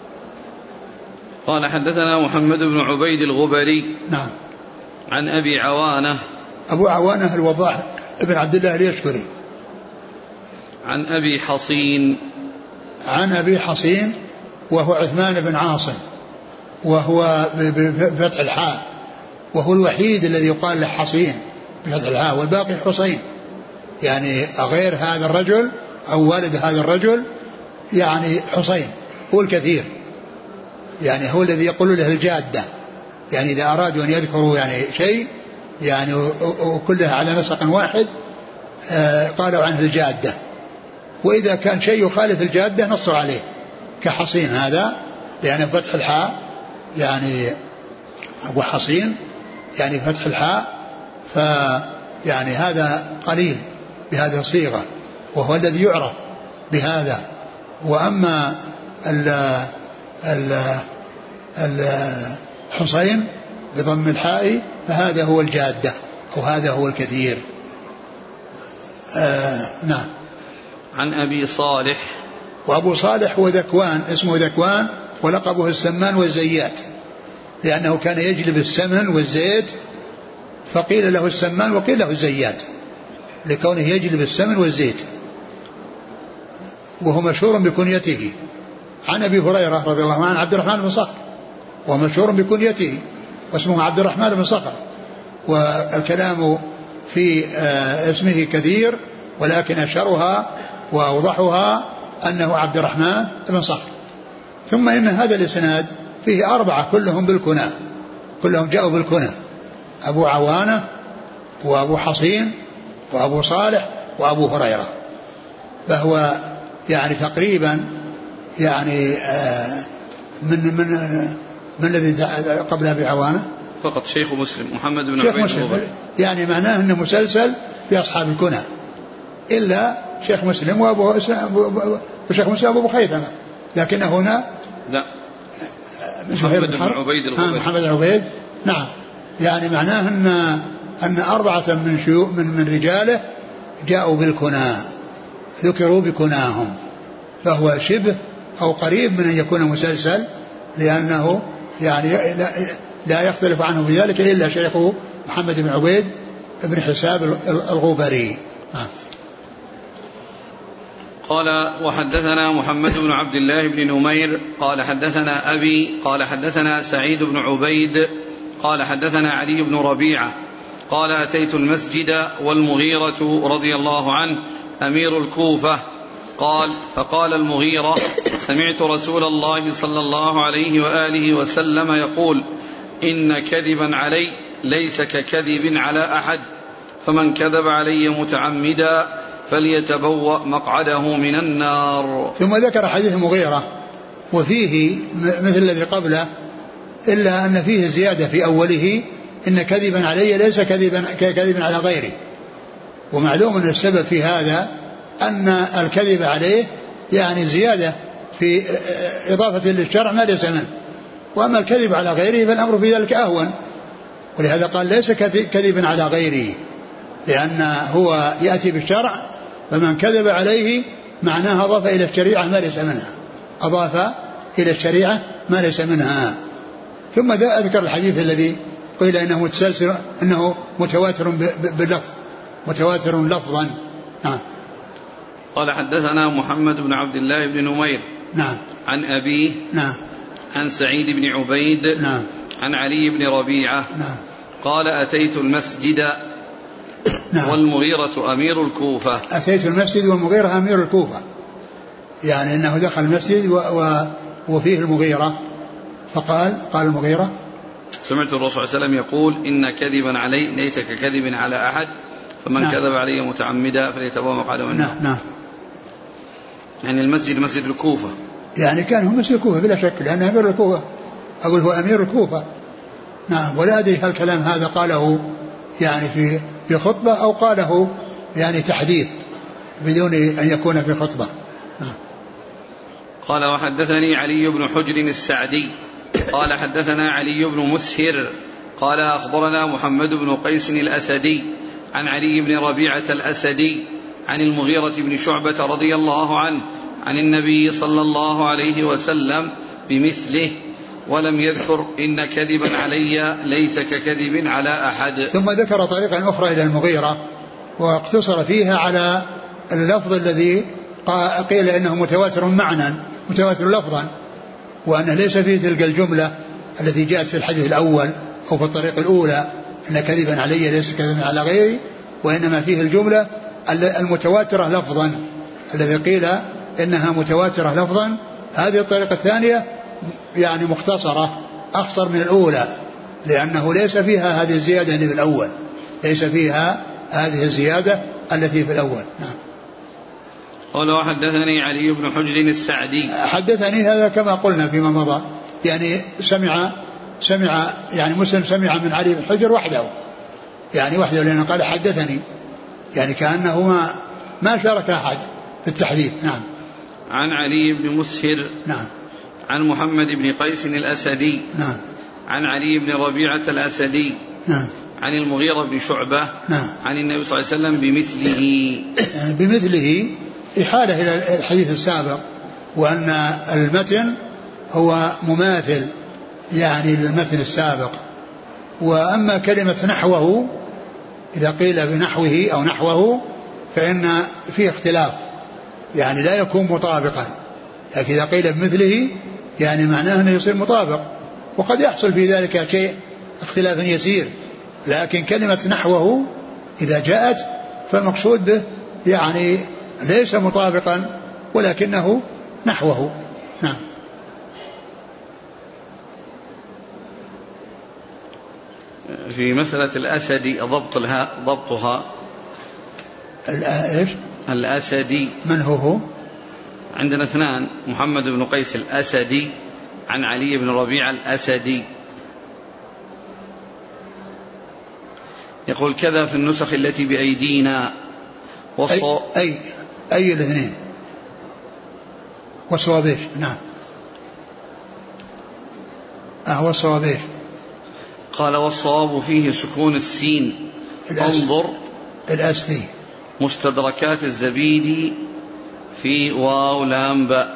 A: قال حدثنا محمد بن عبيد الغبري.
B: نعم.
A: عن أبي عوانة.
B: أبو عوانة الوضاح ابن عبد الله اليشكري.
A: عن أبي حصين.
B: عن أبي حصين وهو عثمان بن عاصم وهو بفتح الحاء، وهو الوحيد الذي يقال له حصين بفتح الحاء والباقي حصين، يعني غير هذا الرجل أو والد هذا الرجل يعني حصين هو الكثير، يعني هو الذي يقول له الجادة، يعني إذا أرادوا أن يذكروا يعني شيء يعني وكلها على نسق واحد قالوا عنه الجادة، وإذا كان شيء يخالف الجادة نصر عليه كحصين هذا، يعني فتح الحاء يعني أبو حصين يعني فتح الحاء، فيعني هذا قليل بهذه الصيغة وهو الذي يعرف بهذا. وأما ال ال الحصين بضم الحاء فهذا هو الجادة وهذا هو الكثير. آه نعم.
A: عن أبي صالح.
B: وأبو صالح هو ذكوان، اسمه ذكوان ولقبه السمان والزيات، لأنه كان يجلب السمن والزيت فقيل له السمان وقيل له الزيات لكونه يجلب السمن والزيت، وهو مشهور بكنيته. عن أبي هريرة رضي الله عنه عبد الرحمن بن صخر، ومشهور بكنيته واسمه عبد الرحمن بن صخر، والكلام في اسمه كثير ولكن أشهرها وأوضحها أنه عبد الرحمن بن صخر. ثم إن هذا الإسناد فيه أربعة كلهم بالكنى، كلهم جاءوا بالكنى، أبو عوانة وأبو حصين وأبو صالح وأبو هريرة، فهو يعني تقريبا يعني من من من الذي قبل أبي عوانة
A: فقط شيخ مسلم محمد بن
B: عبيد مسلم، يعني معناه أنه مسلسل في أصحاب الكنى إلا شيخ مسلم وأبو وشيخ مسلم أبو خيثمة، لكن هنا
A: لا محمد بن عبيد الغبري.
B: محمد بن عبيد. نعم، يعني معناه أن أن أربعة من شيوخ من من رجاله جاءوا بالكنى ذكروا بكناهم، فهو شبه أو قريب من أن يكون مسلسل، لأنه يعني لا, لا يختلف عنه بذلك إلا شيخه محمد بن عبيد بن حساب الغبري.
A: قال وحدثنا محمد بن عبد الله بن نمير قال حدثنا أبي قال حدثنا سعيد بن عبيد قال حدثنا علي بن ربيعة قال أتيت المسجد والمغيرة رضي الله عنه أمير الكوفة قال فقال المغيرة سمعت رسول الله صلى الله عليه وآله وسلم يقول إن كذبا علي ليس ككذب على أحد، فمن كذب علي متعمدا فليتبوأ مقعده من النار.
B: ثم ذكر حديث المغيرة وفيه مثل الذي قبله، إلا أن فيه زيادة في أوله إن كذبا علي ليس كذبا كذبا على غيري، ومعلوم أن السبب في هذا أن الكذب عليه يعني زيادة في إضافة للشرع ما ليس منه، وأما الكذب على غيره فالأمر في ذلك أهون، ولهذا قال ليس كذبا على غيره، لأن هو يأتي بالشرع، فمن كذب عليه معناها أضاف إلى الشريعة ما ليس منها، أضاف إلى الشريعة ما ليس منها. ثم أذكر الحديث الذي قيل إنه متسلسل إنه متواتر باللفظ متواتر لفظا. نعم.
A: قال حدثنا محمد بن عبد الله بن نمير.
B: نعم.
A: عن أبيه.
B: نعم.
A: عن سعيد بن عبيد.
B: نعم.
A: عن علي بن ربيعة.
B: نعم.
A: قال أتيت المسجد. نعم. والمغيرة أمير الكوفة.
B: أتيت المسجد والمغيرة أمير الكوفة، يعني أنه دخل المسجد و... و... وفيه المغيرة، فقال قال المغيرة
A: سمعت الرسول صلى الله عليه وسلم يقول إن كذبا علي ليس ككذب على أحد، فمن نعم. كذب علي متعمدا فليتبوأ مقعده من النار.
B: نعم.
A: يعني المسجد مسجد الكوفة.
B: يعني كان هو مسجد الكوفة بلا شك، لأنه أمير الكوفة، أقول هو أمير الكوفة. نعم. ولا أدري هل الكلام هذا قاله يعني في في خطبة أو قاله يعني تحديث بدون أن يكون في خطبة. نعم.
A: قال وحدثني علي بن حجر السعدي قال حدثنا علي بن مسهر قال أخبرنا محمد بن قيس الأسدي عن علي بن ربيعة الأسدي عن المغيرة بن شعبة رضي الله عنه عن النبي صلى الله عليه وسلم بمثله ولم يذكر إن كذبا علي ليس ككذب على أحد.
B: ثم ذكر طريقا أخرى إلى المغيرة واقتصر فيها على اللفظ الذي قيل إنه متواتر معنى متواتر لفظا، وأنه ليس فيه تلك الجملة التي جاءت في الحديث الأول أو في الطريق الأولى إن كذبا علي ليس كذبا على غيري، وإنما فيه الجملة المتواترة لفظا الذي قيل إنها متواترة لفظا. هذه الطريقة الثانية يعني مختصرة أخطر من الأولى، لأنه ليس فيها هذه الزيادة اللي في الأول، ليس فيها هذه الزيادة التي في الأول. نعم.
A: قال وحدثني علي بن حجر السعدي.
B: حدثني هذا كما قلنا فيما مضى، يعني سمع سمع يعني مسلم سمع من علي بن حجر وحده، يعني وحده، لأنه قال حدثني، يعني كأنه ما ما شارك أحد في التحديث. نعم.
A: عن علي بن مسهر.
B: نعم.
A: عن محمد بن قيس الأسدي.
B: نعم.
A: عن علي بن ربيعة الأسدي.
B: نعم.
A: عن المغيرة بن شعبة.
B: نعم.
A: عن النبي صلى الله عليه وسلم بمثله.
B: بمثله إحالة إلى الحديث السابق، وأن المتن هو مماثل يعني للمتن السابق. وأما كلمة نحوه إذا قيل بنحوه أو نحوه فإن فيه اختلاف، يعني لا يكون مطابقا، لكن إذا قيل بمثله يعني معناه أنه يصير مطابق، وقد يحصل في ذلك شيء اختلاف يسير، لكن كلمة نحوه إذا جاءت فالمقصود به يعني ليس مطابقا ولكنه نحوه. نعم.
A: في مسألة الأسدي ضبطها ضبطها
B: إيش؟
A: الأسدي
B: من هو هو؟
A: عندنا اثنان، محمد بن قيس الأسدي عن علي بن ربيعة الأسدي. يقول كذا في النسخ التي بأيدينا
B: والصواب أي أي, أي الاثنين والصواب إيش؟ نعم. أهو الصواب إيش؟
A: قال والصواب فيه سكون السين. انظر
B: الأسدي
A: مستدركات الزبيدي في واو لام باء.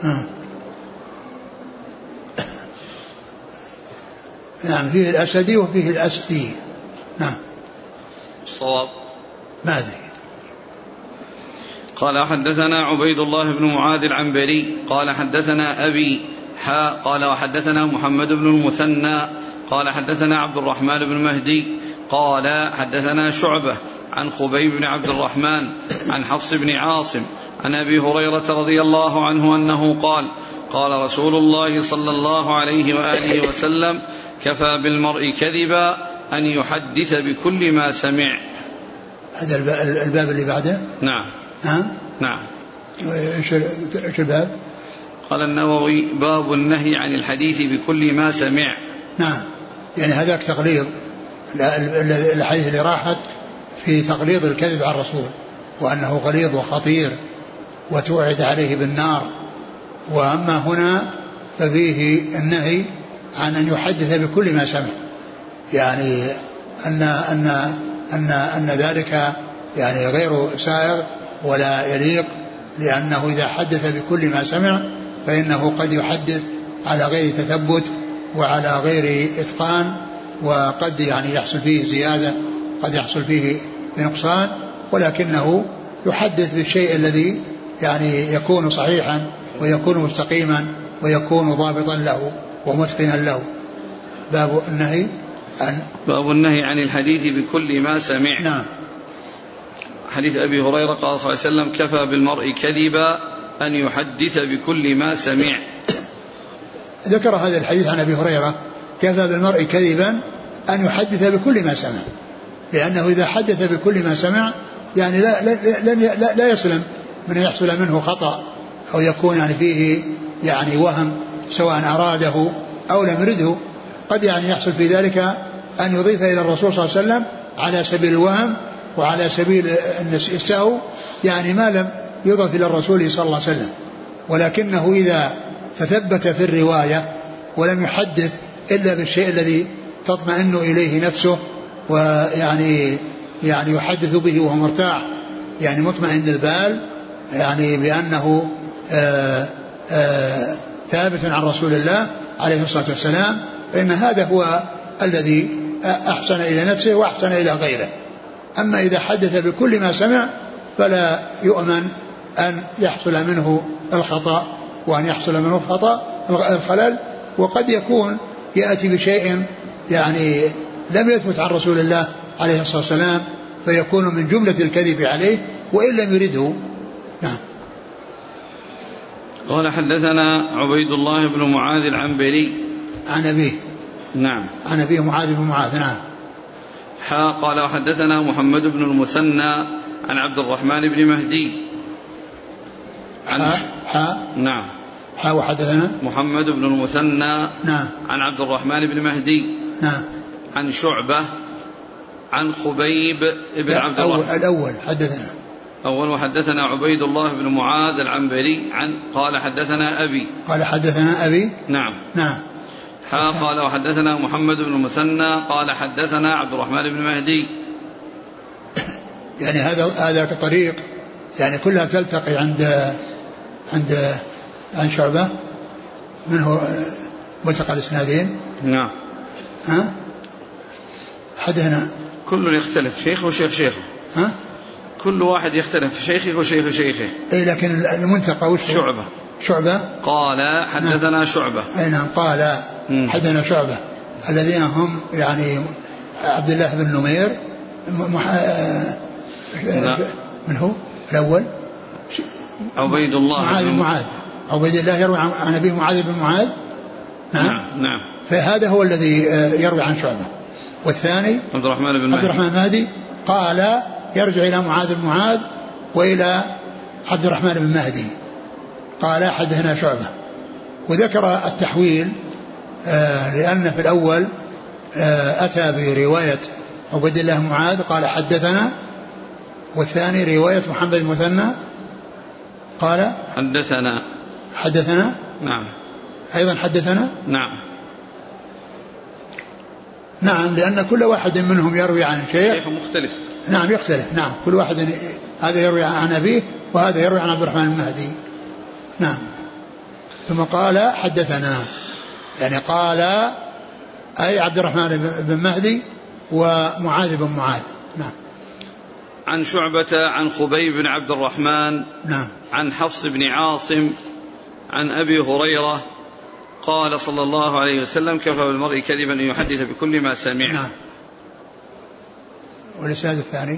B: نعم. فيه الأسدي وفيه الأسدي. نعم.
A: الصواب
B: ما أدري.
A: قال حدثنا عبيد الله بن معاذ العنبري قال حدثنا أبي حا قال وحدثنا محمد بن المثنى قال حدثنا عبد الرحمن بن مهدي قال حدثنا شعبة عن خبيب بن عبد الرحمن عن حفص بن عاصم عن أبي هريرة رضي الله عنه أنه قال قال رسول الله صلى الله عليه وآله وسلم كفى بالمرء كذبا أن يحدث بكل ما سمع.
B: هذا الباب اللي بعده.
A: نعم.
B: ها؟
A: نعم.
B: ايش الباب؟
A: قال النووي باب النهي عن الحديث بكل ما سمع.
B: نعم. يعني هذاك تغليظ الحديث اللي راحت في تغليظ الكذب على الرسول، وأنه غليظ وخطير وتوعد عليه بالنار. وأما هنا ففيه النهي عن أن يحدث بكل ما سمع، يعني أن أن أن أن ذلك يعني غير سائغ ولا يليق، لأنه إذا حدث بكل ما سمع فإنه قد يحدث على غير تثبت وعلى غير إتقان، وقد يعني يحصل فيه زيادة، قد يحصل فيه نقصان، ولكنه يحدث بالشيء الذي يعني يكون صحيحا ويكون مستقيما ويكون ضابطا له ومتقنا له. باب النهي عن
A: باب النهي عن الحديث بكل ما سمع.
B: نعم.
A: حديث أبي هريرة قال صلى الله عليه وسلم كفى بالمرء كذبا أن يحدث بكل ما سمع.
B: ذكر هذا الحديث عن أبي هريرة كفى بالمرء كذبا أن يحدث بكل ما سمع، لأنه إذا حدث بكل ما سمع يعني لا, لا, لا, لا, لا يسلم من يحصل منه خطأ أو يكون يعني فيه يعني وهم سواء أراده أو لم يرده. قد يعني يحصل في ذلك أن يضيف إلى الرسول صلى الله عليه وسلم على سبيل الوهم وعلى سبيل السهو يعني ما لم يضف إلى الرسول صلى الله عليه وسلم. ولكنه إذا تثبت في الرواية ولم يحدث إلا بالشيء الذي تطمئن إليه نفسه ويعني يعني يحدث به وهو مرتاح يعني مطمئن البال يعني بأنه آآ آآ ثابت عن رسول الله عليه الصلاة والسلام، فإن هذا هو الذي أحسن إلى نفسه وأحسن إلى غيره. أما إذا حدث بكل ما سمع فلا يؤمن أن يحصل منه الخطأ وأن يحصل منه الخطأ الخلل. وقد يكون يأتي بشيء يعني لم يثبت عن رسول الله عليه الصلاة والسلام فيكون من جملة الكذب عليه وإن لم يرده. نعم.
A: قال حدثنا عبيد الله بن معاذ العنبري
B: عن أبيه.
A: نعم.
B: عن أبيه معاذ بن معاذ. نعم.
A: حا قال وحدثنا محمد بن المثنى عن عبد الرحمن بن مهدي عن
B: حا, حا
A: نعم
B: حا وحدثنا
A: محمد بن المثنى
B: نعم
A: عن عبد الرحمن بن مهدي
B: نعم
A: عن شعبة عن خبيب بن عبد الرحمن.
B: الأول حدثنا
A: أول وحدثنا عبيد الله بن معاذ العنبري عن قال حدثنا أبي
B: قال حدثنا أبي.
A: نعم.
B: نعم.
A: حا قال وحدثنا محمد بن المثنى قال حدثنا عبد الرحمن بن مهدي.
B: يعني هذا هذا طريق يعني كلها تلتقي عند عند عن شعبة منه ملتقى الاسنادين.
A: نعم.
B: ها حدثنا
A: كل يختلف شيخه وشيخ شيخه.
B: ها
A: كل واحد يختلف شيخه وشيخ شيخه.
B: اي لكن المنتقى وش
A: شعبة.
B: شعبة
A: قال حدثنا
B: نعم.
A: شعبة.
B: اي نعم. قال حدثنا شعبة الذين هم يعني عبد الله بن نمير مح... من هو الأول
A: عبيد الله
B: معاذ بن معاذ. عبيد الله يروي عن أبيه معاذ بن معاذ. نعم.
A: نعم. نعم.
B: فهذا هو الذي يروي عن شعبة. والثاني
A: عبد الرحمن بن
B: عبد الرحمن مهدي قال يرجع إلى معاذ بن معاذ وإلى عبد الرحمن بن مهدي قال حدثنا شعبة. وذكر التحويل آه لأن في الأول آه أتى برواية عبد الله بن معاذ قال حدثنا، والثاني رواية محمد المثنى قال
A: حدثنا
B: حدثنا.
A: نعم.
B: أيضا حدثنا.
A: نعم.
B: نعم لأن كل واحد منهم يروي عن شيخ
A: شيخ مختلف.
B: نعم يختلف. نعم كل واحد هذا يروي عن أبيه وهذا يروي عن عبد الرحمن المهدي. نعم. ثم قال حدثنا يعني قال أي عبد الرحمن بن مهدي ومعاذ بن معاذ. نعم.
A: عن شعبة عن خبيب بن عبد الرحمن.
B: نعم.
A: عن حفص بن عاصم عن أبي هريرة قال صلى الله عليه وسلم كفى بالمرء كذبا أن يحدث بكل ما سمع.
B: نعم. والإسناد الثاني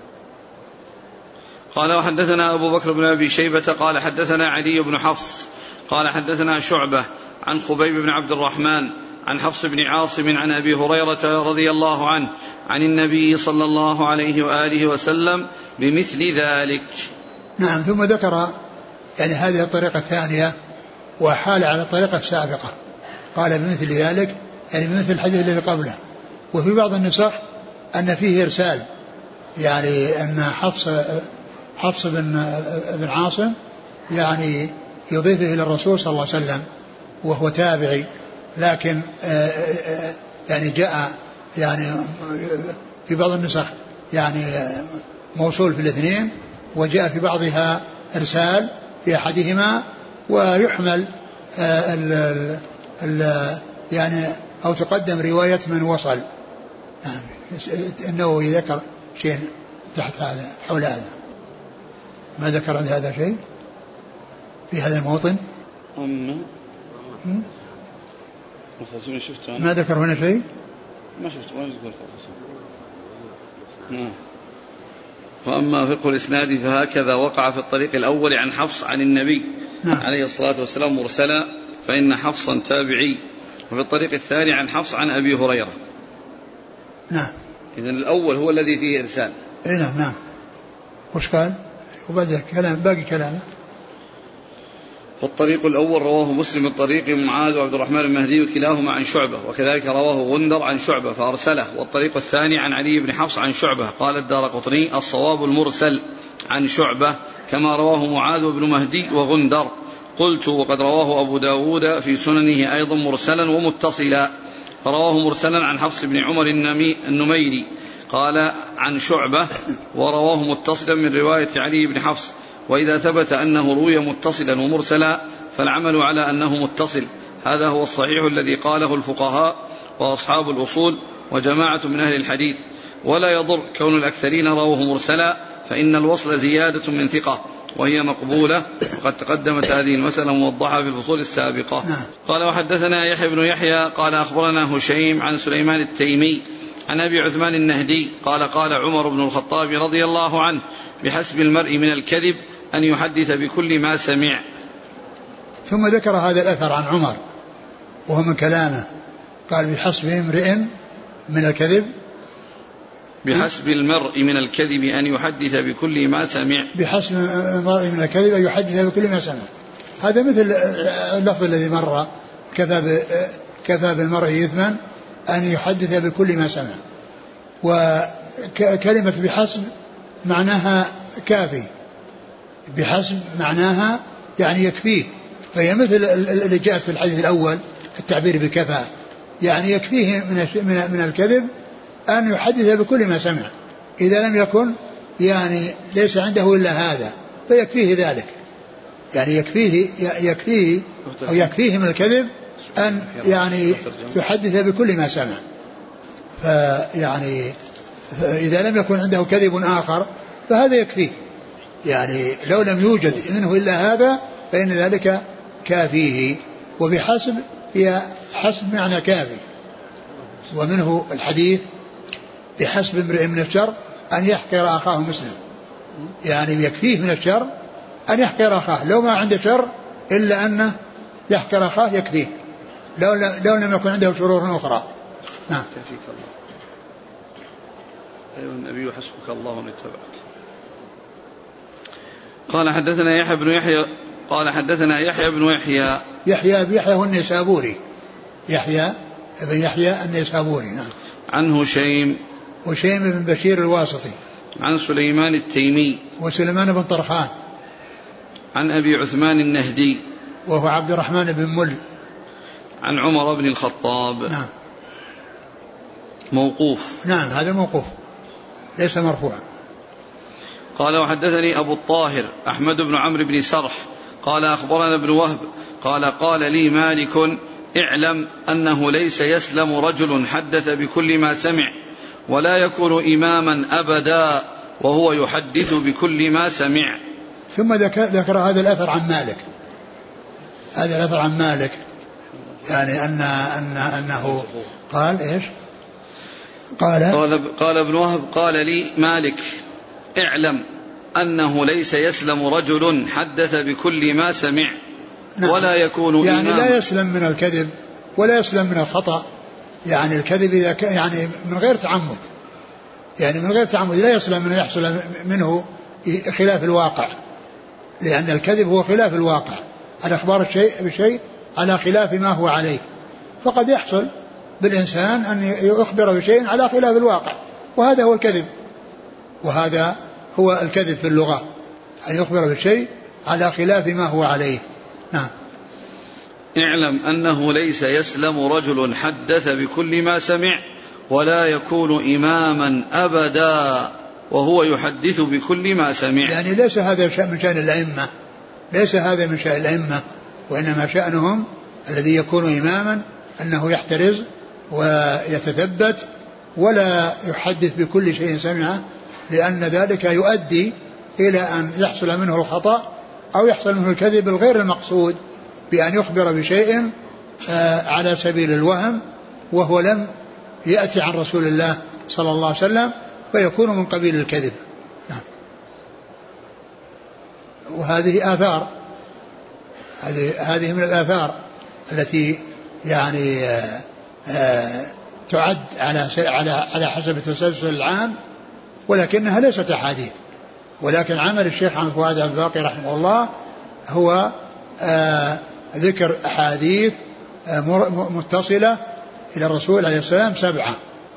A: قال وحدثنا أبو بكر بن أبي شيبة قال حدثنا علي بن حفص قال حدثنا شعبة عن خبيب بن عبد الرحمن عن حفص بن عاصم عن أبي هريرة رضي الله عنه عن النبي صلى الله عليه وآله وسلم بمثل ذلك.
B: نعم. ثم ذكر يعني هذه الطريقة الثانية وحال على الطريقة السابقة قال بمثل ذلك يعني بمثل الحديث الذي قبله. وفي بعض النسخ أن فيه إرسال يعني أن حفص حفص بن بن عاصم يعني يضيفه إلى الرسول صلى الله عليه وسلم وهو تابعي، لكن يعني جاء يعني في بعض النسخ يعني موصول في الاثنين وجاء في بعضها إرسال في أحدهما ويحمل ال ال يعني أو تقدم رواية من وصل. يعني إنه ذكر شيء تحت هذا حول هذا. ما ذكر عند هذا شيء في هذا الموطن. ما ذكر هنا شيء.
A: ما شفت وين يقول نعم. وأما فقه الإسناد فهكذا وقع في الطريق الأول عن حفص عن النبي
B: نعم.
A: عليه الصلاة والسلام مرسلا فإن حفصا تابعي، وفي الطريق الثاني عن حفص عن أبي هريرة.
B: نعم.
A: إذن الأول هو الذي فيه إرسال.
B: إيه نعم. نعم. وش قال وبعد كلام باقي كلامه
A: والطريق الأول رواه مسلم من طريق معاذ وعبد الرحمن المهدي كلاهما عن شعبة، وكذلك رواه غندر عن شعبة فأرسله. والطريق الثاني عن علي بن حفص عن شعبة. قال الدارقطني الصواب المرسل عن شعبة كما رواه معاذ بن مهدي وغندر. قلت وقد رواه أبو داود في سننه أيضا مرسلا ومتصلا، فرواه مرسلا عن حفص بن عمر النميري قال عن شعبة، ورواه متصلا من رواية علي بن حفص. وإذا ثبت أنه روي متصلا ومرسلا فالعمل على أنه متصل، هذا هو الصحيح الذي قاله الفقهاء وأصحاب الأصول وجماعة من أهل الحديث. ولا يضر كون الأكثرين رواه مرسلا، فإن الوصل زيادة من ثقة وهي مقبولة، وقد تقدمت هذه المسألة موضحة في الفصول السابقة. قال وحدثنا يحيى بن يحيى قال أخبرنا هشيم عن سليمان التيمي عن أبي عثمان النهدي قال قال عمر بن الخطاب رضي الله عنه بحسب المرء من الكذب أن يحدث بكل ما سمع.
B: ثم ذكر هذا الأثر عن عمر وهو من كلامه، قال بحسب امرئ من الكذب
A: بحسب المرء من الكذب أن يحدث بكل ما سمع.
B: بحسب المرء من الكذب أن يحدث بكل ما سمع، هذا مثل اللفظ الذي مر كفى كفى بالمرء إثما أن يحدث بكل ما سمع. وكلمة بحسب معناها كافي، بحسب معناها يعني يكفيه، فهي مثل اللي جاءت في الحديث الأول في التعبير بكفى، يعني يكفيه من من الكذب أن يحدث بكل ما سمع، إذا لم يكن يعني ليس عنده إلا هذا فيكفيه ذلك، يعني يكفيه يكفيه أو يكفيه من الكذب أن يعني يحدث بكل ما سمع. فيعني إذا لم يكن عنده كذب آخر فهذا يكفيه، يعني لو لم يوجد منه إلا هذا فإن ذلك كافيه. وبحسب هي حسب معنى كافي، ومنه الحديث بحسب امرئ من الشر أن يحقر أخاه مسلم، يعني يكفيه من الشر أن يحقر أخاه، لو ما عنده شر إلا أنه يحقر أخاه يكفيه، لو, لو لم يكن عنده شرور أخرى. نعم.
A: كافيك الله. أيها النبي حسبك الله ومن اتبعك. قال حدثنا يحيى بن يحيى قال حدثنا يحيى بن يحيى
B: يحيى بيحيى هو النيسابوري، يحيى بن يحيى النيسابوري. نعم.
A: عن هشيم
B: هشيم بن بشير الواسطي.
A: عن سليمان التيمي
B: وسليمان بن طرخان.
A: عن أبي عثمان النهدي
B: وهو عبد الرحمن بن مل.
A: عن عمر بن الخطاب.
B: نعم.
A: موقوف.
B: نعم هذا موقوف ليس مرفوعا.
A: قال وحدثني أبو الطاهر أحمد بن عمرو بن سرح قال أخبرنا ابن وهب قال قال لي مالك اعلم أنه ليس يسلم رجل حدث بكل ما سمع ولا يكون إماما أبدا وهو يحدث بكل ما سمع.
B: ثم ذكر هذا الأثر عن مالك، هذا الأثر عن مالك يعني أن أن أنه قال إيش؟ قال
A: قال, قال ابن وهب قال لي مالك اعلم أنه ليس يسلم رجل حدث بكل ما سمع. نعم. ولا يكون
B: يعني
A: إمام
B: لا يسلم من الكذب ولا يسلم من الخطأ، يعني الكذب إذا يعني من غير تعمد، يعني من غير تعمد لا يسلم من يحصل منه خلاف الواقع، لأن الكذب هو خلاف الواقع، الأخبار الشيء بشيء على خلاف ما هو عليه، فقد يحصل بالإنسان أن يخبر بشيء على خلاف الواقع، وهذا هو الكذب، وهذا هو الكذب في اللغة، أن يخبر بشيء على خلاف ما هو عليه. نعم.
A: اعلم أنه ليس يسلم رجل حدث بكل ما سمع ولا يكون إماما أبدا وهو يحدث بكل ما سمع.
B: يعني ليس هذا من شأن الأئمة، ليس هذا من شأن الأئمة، وإنما شأنهم الذي يكون إماما أنه يحترز ويتثبت ولا يحدث بكل شيء سمعه، لأن ذلك يؤدي إلى أن يحصل منه الخطأ أو يحصل منه الكذب الغير المقصود بأن يخبر بشيء على سبيل الوهم وهو لم يأتي عن رسول الله صلى الله عليه وسلم، فيكون من قبيل الكذب. نعم. وهذه آثار، هذه هذه من الآثار التي يعني آآ آآ تعد على على على حسب التسلسل العام، ولكنها ليست أحاديث، ولكن عمل الشيخ عبد الفؤاد الباقي رحمه الله هو آه ذكر أحاديث آه متصلة إلى الرسول عليه السلام سبعة،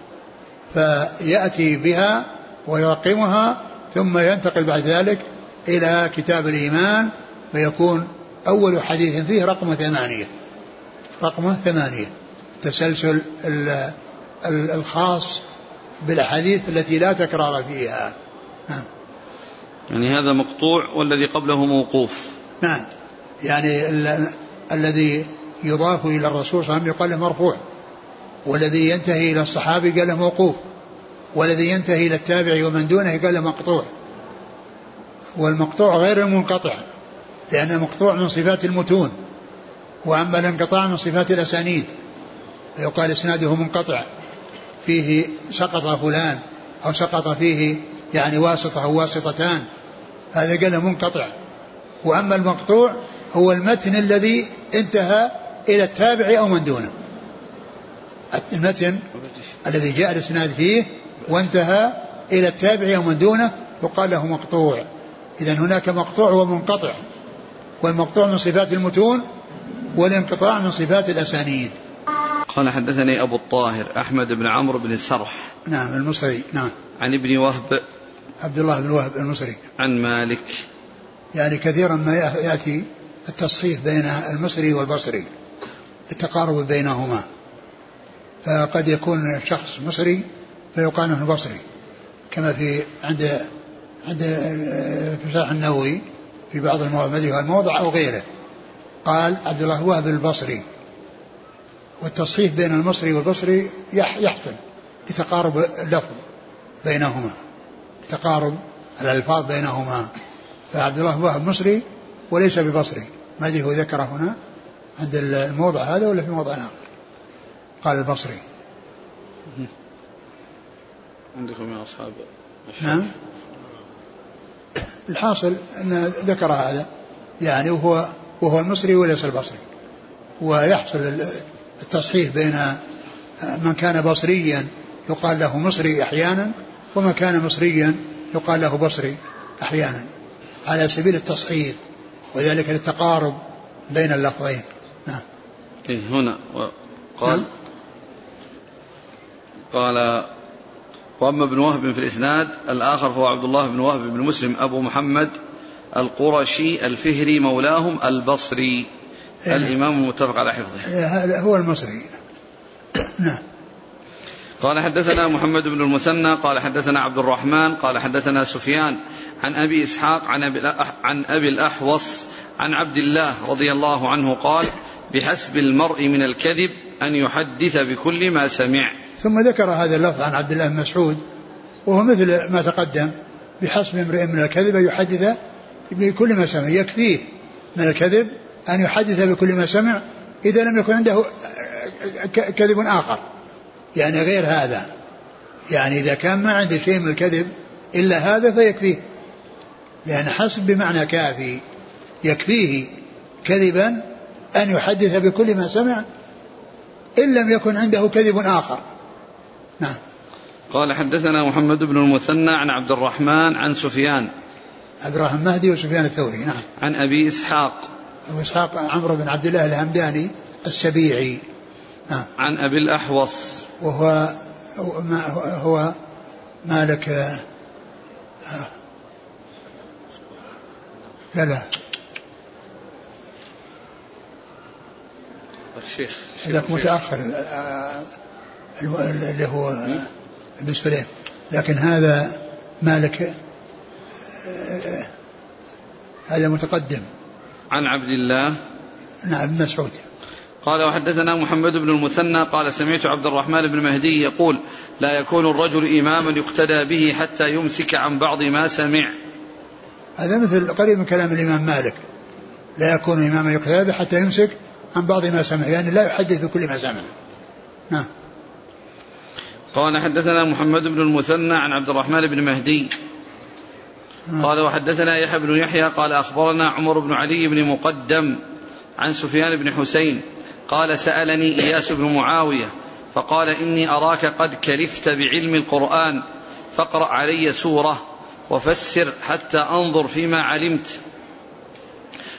B: فيأتي بها ويرقمها ثم ينتقل بعد ذلك إلى كتاب الإيمان، فيكون أول حديث فيه رقم ثمانية، رقم ثمانية، تسلسل الخاص بالأحاديث التي لا تكرار فيها. نعم.
A: يعني هذا مقطوع والذي قبله موقوف.
B: نعم، يعني ال- الذي يضاف إلى الرسول صلى الله عليه وسلم يقال له مرفوع، والذي ينتهي إلى الصحابي قال له موقوف، والذي ينتهي إلى التابع ومن دونه قال له مقطوع. والمقطوع غير المنقطع، لأن المقطوع من صفات المتون، وأما الانقطاع من صفات الأسانيد، فيقال إسناده منقطع فيه سقط فلان أو سقط فيه يعني واسطة أو واسطتان، هذا قال له منقطع. وأما المقطوع هو المتن الذي انتهى إلى التابع أو من دونه، المتن الذي جاء الإسناد فيه وانتهى إلى التابع أو من دونه يقال له مقطوع. إذن هناك مقطوع ومنقطع، والمقطوع من صفات المتون والانقطاع من صفات الأسانيد.
A: قال حدثني أبو الطاهر أحمد بن عمرو بن السرح.
B: نعم المصري. نعم.
A: عن ابن وهب
B: عبد الله بن وهب المصري.
A: عن مالك.
B: يعني كثيرا ما يأتي التصحيح بين المصري والبصري، التقارب بينهما، فقد يكون شخص مصري فيقال عنه بصري، كما في عند عند في شرح النووي في بعض الموضع أو غيره قال عبد الله وهب البصري، والتصحيح بين المصري والبصري يحصل لتقارب اللفظ بينهما، تقارب الألفاظ بينهما. فعبد الله وهب مصري وليس ببصري، ما أدري هو ذكر هنا عند الموضع هذا ولا في موضع آخر قال البصري.
A: عندكم يا أصحاب
B: الشرح؟ نعم. الحاصل أن ذكر هذا يعني وهو وهو المصري وليس البصري، ويحصل التصحيح بين من كان بصريا يقال له مصري أحيانا، ومن كان مصريا يقال له بصري أحيانا، على سبيل التصحيح، وذلك للتقارب بين اللفظين. نعم.
A: إيه هنا قال نعم. قال وأما ابن وهب في الإسناد الآخر فهو عبد الله بن وهب بن مسلم أبو محمد القرشي الفهري مولاهم البصري. إيه. الإمام المتفق على حفظه.
B: إيه هو المصري. نعم.
A: قال حدثنا محمد بن المثنى قال حدثنا عبد الرحمن قال حدثنا سفيان عن أبي إسحاق عن أبي, عن أبي الأحوص عن عبد الله رضي الله عنه قال بحسب المرء من الكذب أن يحدث بكل ما سمع.
B: ثم ذكر هذا اللفظ عن عبد الله بن مسعود وهو مثل ما تقدم، بحسب امرئ من الكذب أن يحدث بكل ما سمع، يكفيه من الكذب أن يحدث بكل ما سمع إذا لم يكن عنده كذب آخر، يعني غير هذا، يعني إذا كان ما عنده شيء من الكذب إلا هذا فيكفيه، لأن حسب بمعنى كافي، يكفيه كذبا أن يحدث بكل ما سمع إن لم يكن عنده كذب آخر. نعم.
A: قال حدثنا محمد بن المثنى عن عبد الرحمن عن سفيان
B: عبد الرحمن مهدي وسفيان الثوري. نعم.
A: عن أبي إسحاق
B: أبو إسحاق عمرو بن عبد الله الهمداني السبيعي. نعم.
A: عن أبي الأحوص
B: وهو هو مالك لا لا
A: الشيخ
B: ذاك متأخر اللي هو ابن سليم، لكن هذا مالك هذا متقدم.
A: عن عبد الله.
B: نعم ابن مسعود.
A: قال وحدثنا محمد بن المثنى قال سمعت عبد الرحمن بن مهدي يقول لا يكون الرجل إماما يقتدى به حتى يمسك عن بعض ما سمع.
B: هذا مثل قريب من كلام الإمام مالك، لا يكون إماما يقتدى به حتى يمسك عن بعض ما سمع، يعني لا يحدث بكل ما سمع. نعم.
A: قال حدثنا محمد بن المثنى عن عبد الرحمن بن مهدي قال وحدثنا يحيى بن يحيى قال أخبرنا عمر بن علي بن مقدم عن سفيان بن حسين قال سألني إياس بن معاوية فقال إني أراك قد كلفت بعلم القرآن فاقرأ علي سورة وفسر حتى أنظر فيما علمت.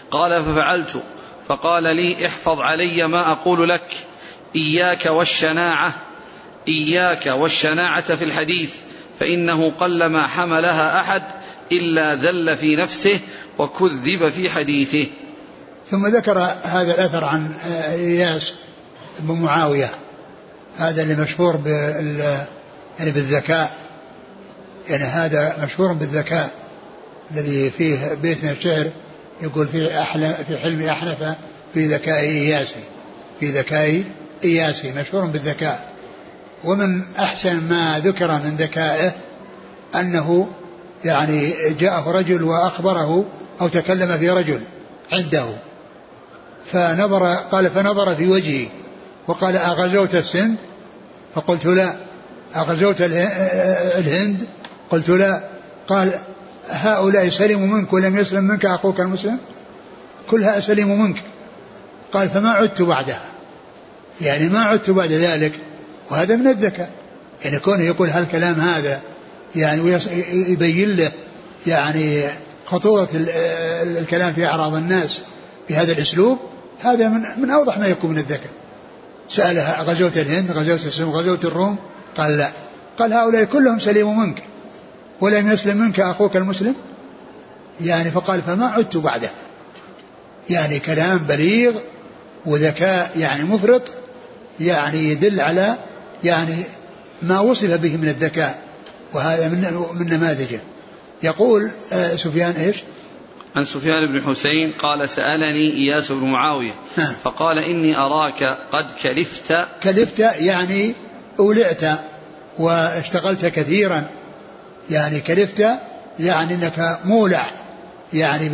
A: قال ففعلت، فقال لي احفظ علي ما أقول لك، إياك والشناعة إياك والشناعة في الحديث، فإنه قلما حملها أحد إلا ذل في نفسه وكذب في حديثه.
B: ثم ذكر هذا الأثر عن إياس بن معاوية، هذا اللي مشهور بال يعني بالذكاء، يعني هذا مشهور بالذكاء الذي فيه بيت من الشعر يقول فيه أحلى في حلم أحنف في ذكاء إياسي، في ذكاء إياسي مشهور بالذكاء. ومن أحسن ما ذكر من ذكائه أنه يعني جاءه رجل وأخبره أو تكلم في رجل عنده، فنظر قال فنظر في وجهي وقال أغزوت السند؟ فقلت لا. أغزوت الهند؟ قلت لا. قال هؤلاء سلموا منك ولم يسلم منك أخوك المسلم؟ كلها سلموا منك. قال فما عدت بعدها، يعني ما عدت بعد ذلك. وهذا من الذكاء، يعني كونه يقول هالكلام هذا يعني ويبين له يعني خطورة الكلام في أعراض الناس بهذا الأسلوب، هذا من من أوضح ما يكون من الذكاء. سألها غزوت الهند غزوت السم غزوت الروم؟ قال لا. قال هؤلاء كلهم سلموا منك ولم يسلم منك أخوك المسلم؟ يعني فقال فما عدت بعده، يعني كلام بليغ وذكاء يعني مفرط، يعني يدل على يعني ما وصف به من الذكاء، وهذا من من نماذجه. يقول سفيان ايش؟
A: عن سفيان بن حسين قال سألني إياس بن معاوية فقال إني أراك قد كلفت. كلفت يعني أولعت واشتغلت كثيرا، يعني كلفت يعني أنك مولع، يعني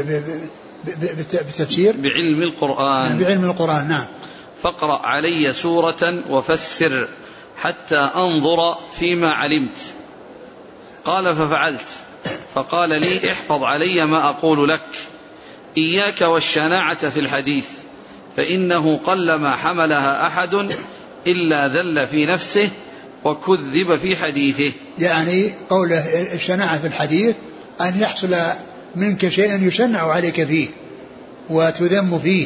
A: بتفسير بعلم القرآن
B: بعلم القرآن نعم.
A: فاقرأ علي سورة وفسر حتى أنظر فيما علمت. قال ففعلت، فقال لي احفظ علي ما أقول لك، إياك والشناعة في الحديث، فإنه قلما حملها أحد إلا ذل في نفسه وكذب في حديثه.
B: يعني قوله الشناعة في الحديث أن يحصل منك شيء يشنع عليك فيه وتذم فيه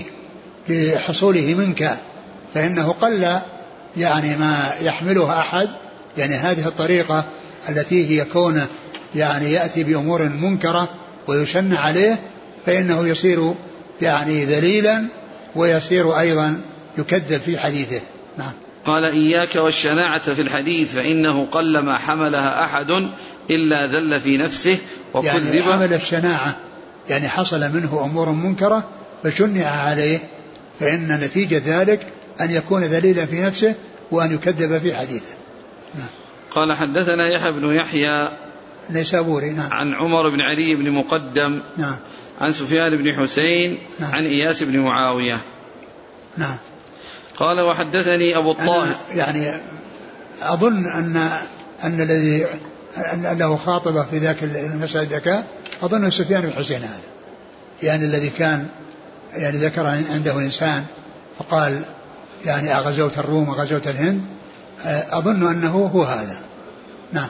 B: لحصوله منك، فإنه قل يعني ما يحملها أحد، يعني هذه الطريقة التي هي كونه يعني يأتي بأمور منكرة ويشنع عليه، فإنه يصير يعني ذليلا ويصير أيضا يكذب في حديثه. نعم.
A: قال إياك والشناعة في الحديث، فإنه قلما حملها أحد إلا ذل في نفسه وكذب.
B: يعني حمل الشناعة يعني حصل منه أمور منكرة فشنع عليه، فإن نتيجة ذلك أن يكون ذليلا في نفسه وأن يكذب في حديثه. نعم.
A: قال حدثنا يحيى بن يحيى
B: نيسابوري نعم.
A: عن عمر بن علي بن مقدم
B: نعم.
A: عن سفيان بن حسين
B: نعم.
A: عن إياس بن معاوية.
B: نعم.
A: قال وحدثني أبو الطاهر،
B: يعني أظن أن أن الذي أن له خاطبة في ذاك المسألة الذكاء أظن سفيان بن حسين هذا، يعني الذي كان يعني ذكر عنده إنسان فقال يعني أغزوت الروم وغزوت الهند، أظن أنه هو هذا. نعم.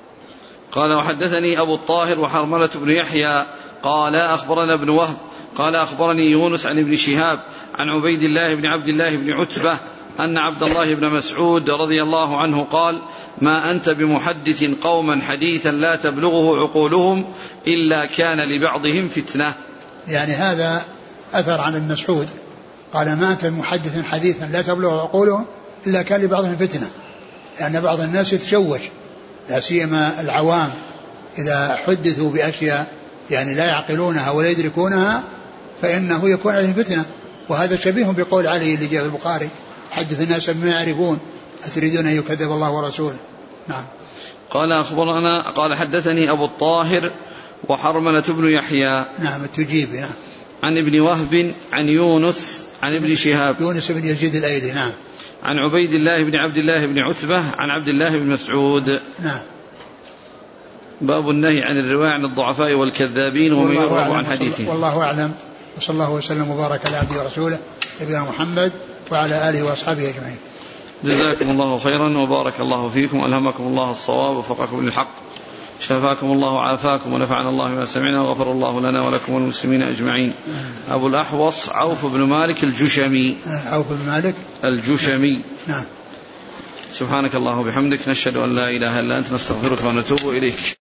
A: قال وحدثني أبو الطاهر وحرملة بن يحيى قال أخبرنا ابن وهب قال أخبرني يونس عن ابن شهاب عن عبيد الله بن عبد الله بن عتبة أن عبد الله بن مسعود رضي الله عنه قال ما أنت بمحدث قوما حديثا لا تبلغه عقولهم إلا كان لبعضهم فتنة.
B: يعني هذا أثر عن ابن مسعود قال ما أنت بمحدث حديثا لا تبلغه عقولهم إلا كان لبعضهم فتنة، لأن يعني بعض الناس يتشوش، لا سيما العوام إذا حدثوا بأشياء يعني لا يعقلونها ولا يدركونها فإنه يكون عليه فتنة. وهذا شبيه بقول علي اللي جاء في البخاري حدث الناس بما يعرفون أتريدون أن يكذب الله ورسوله. نعم.
A: قال أخبرنا قال حدثني أبو الطاهر وحرملة بن يحيى
B: نعم التجيبي نعم
A: عن ابن وهب عن يونس عن ابن شهاب
B: يونس بن يزيد الأيلي نعم
A: عن عبيد الله بن عبد الله بن عتبة عن عبد الله بن مسعود.
B: نعم.
A: باب النهي عن الرواية عن الضعفاء والكذابين ومن يرغب عن حديثه.
B: والله أعلم، وصلى الله وسلم وبارك على عبده ورسوله نبينا محمد وعلى آله وأصحابه أجمعين.
A: جزاكم الله خيرا وبارك الله فيكم، ألهمكم الله الصواب ووفقكم للحق. شفاكم الله وعافاكم ونفعنا الله بما سمعنا وغفر الله لنا ولكم والمسلمين أجمعين. أبو الأحوص عوف بن مالك الجشمي.
B: عوف بن مالك
A: الجشمي.
B: نعم.
A: سبحانك الله وبحمدك نشهد أن لا إله إلا أنت نستغفرك ونتوب إليك.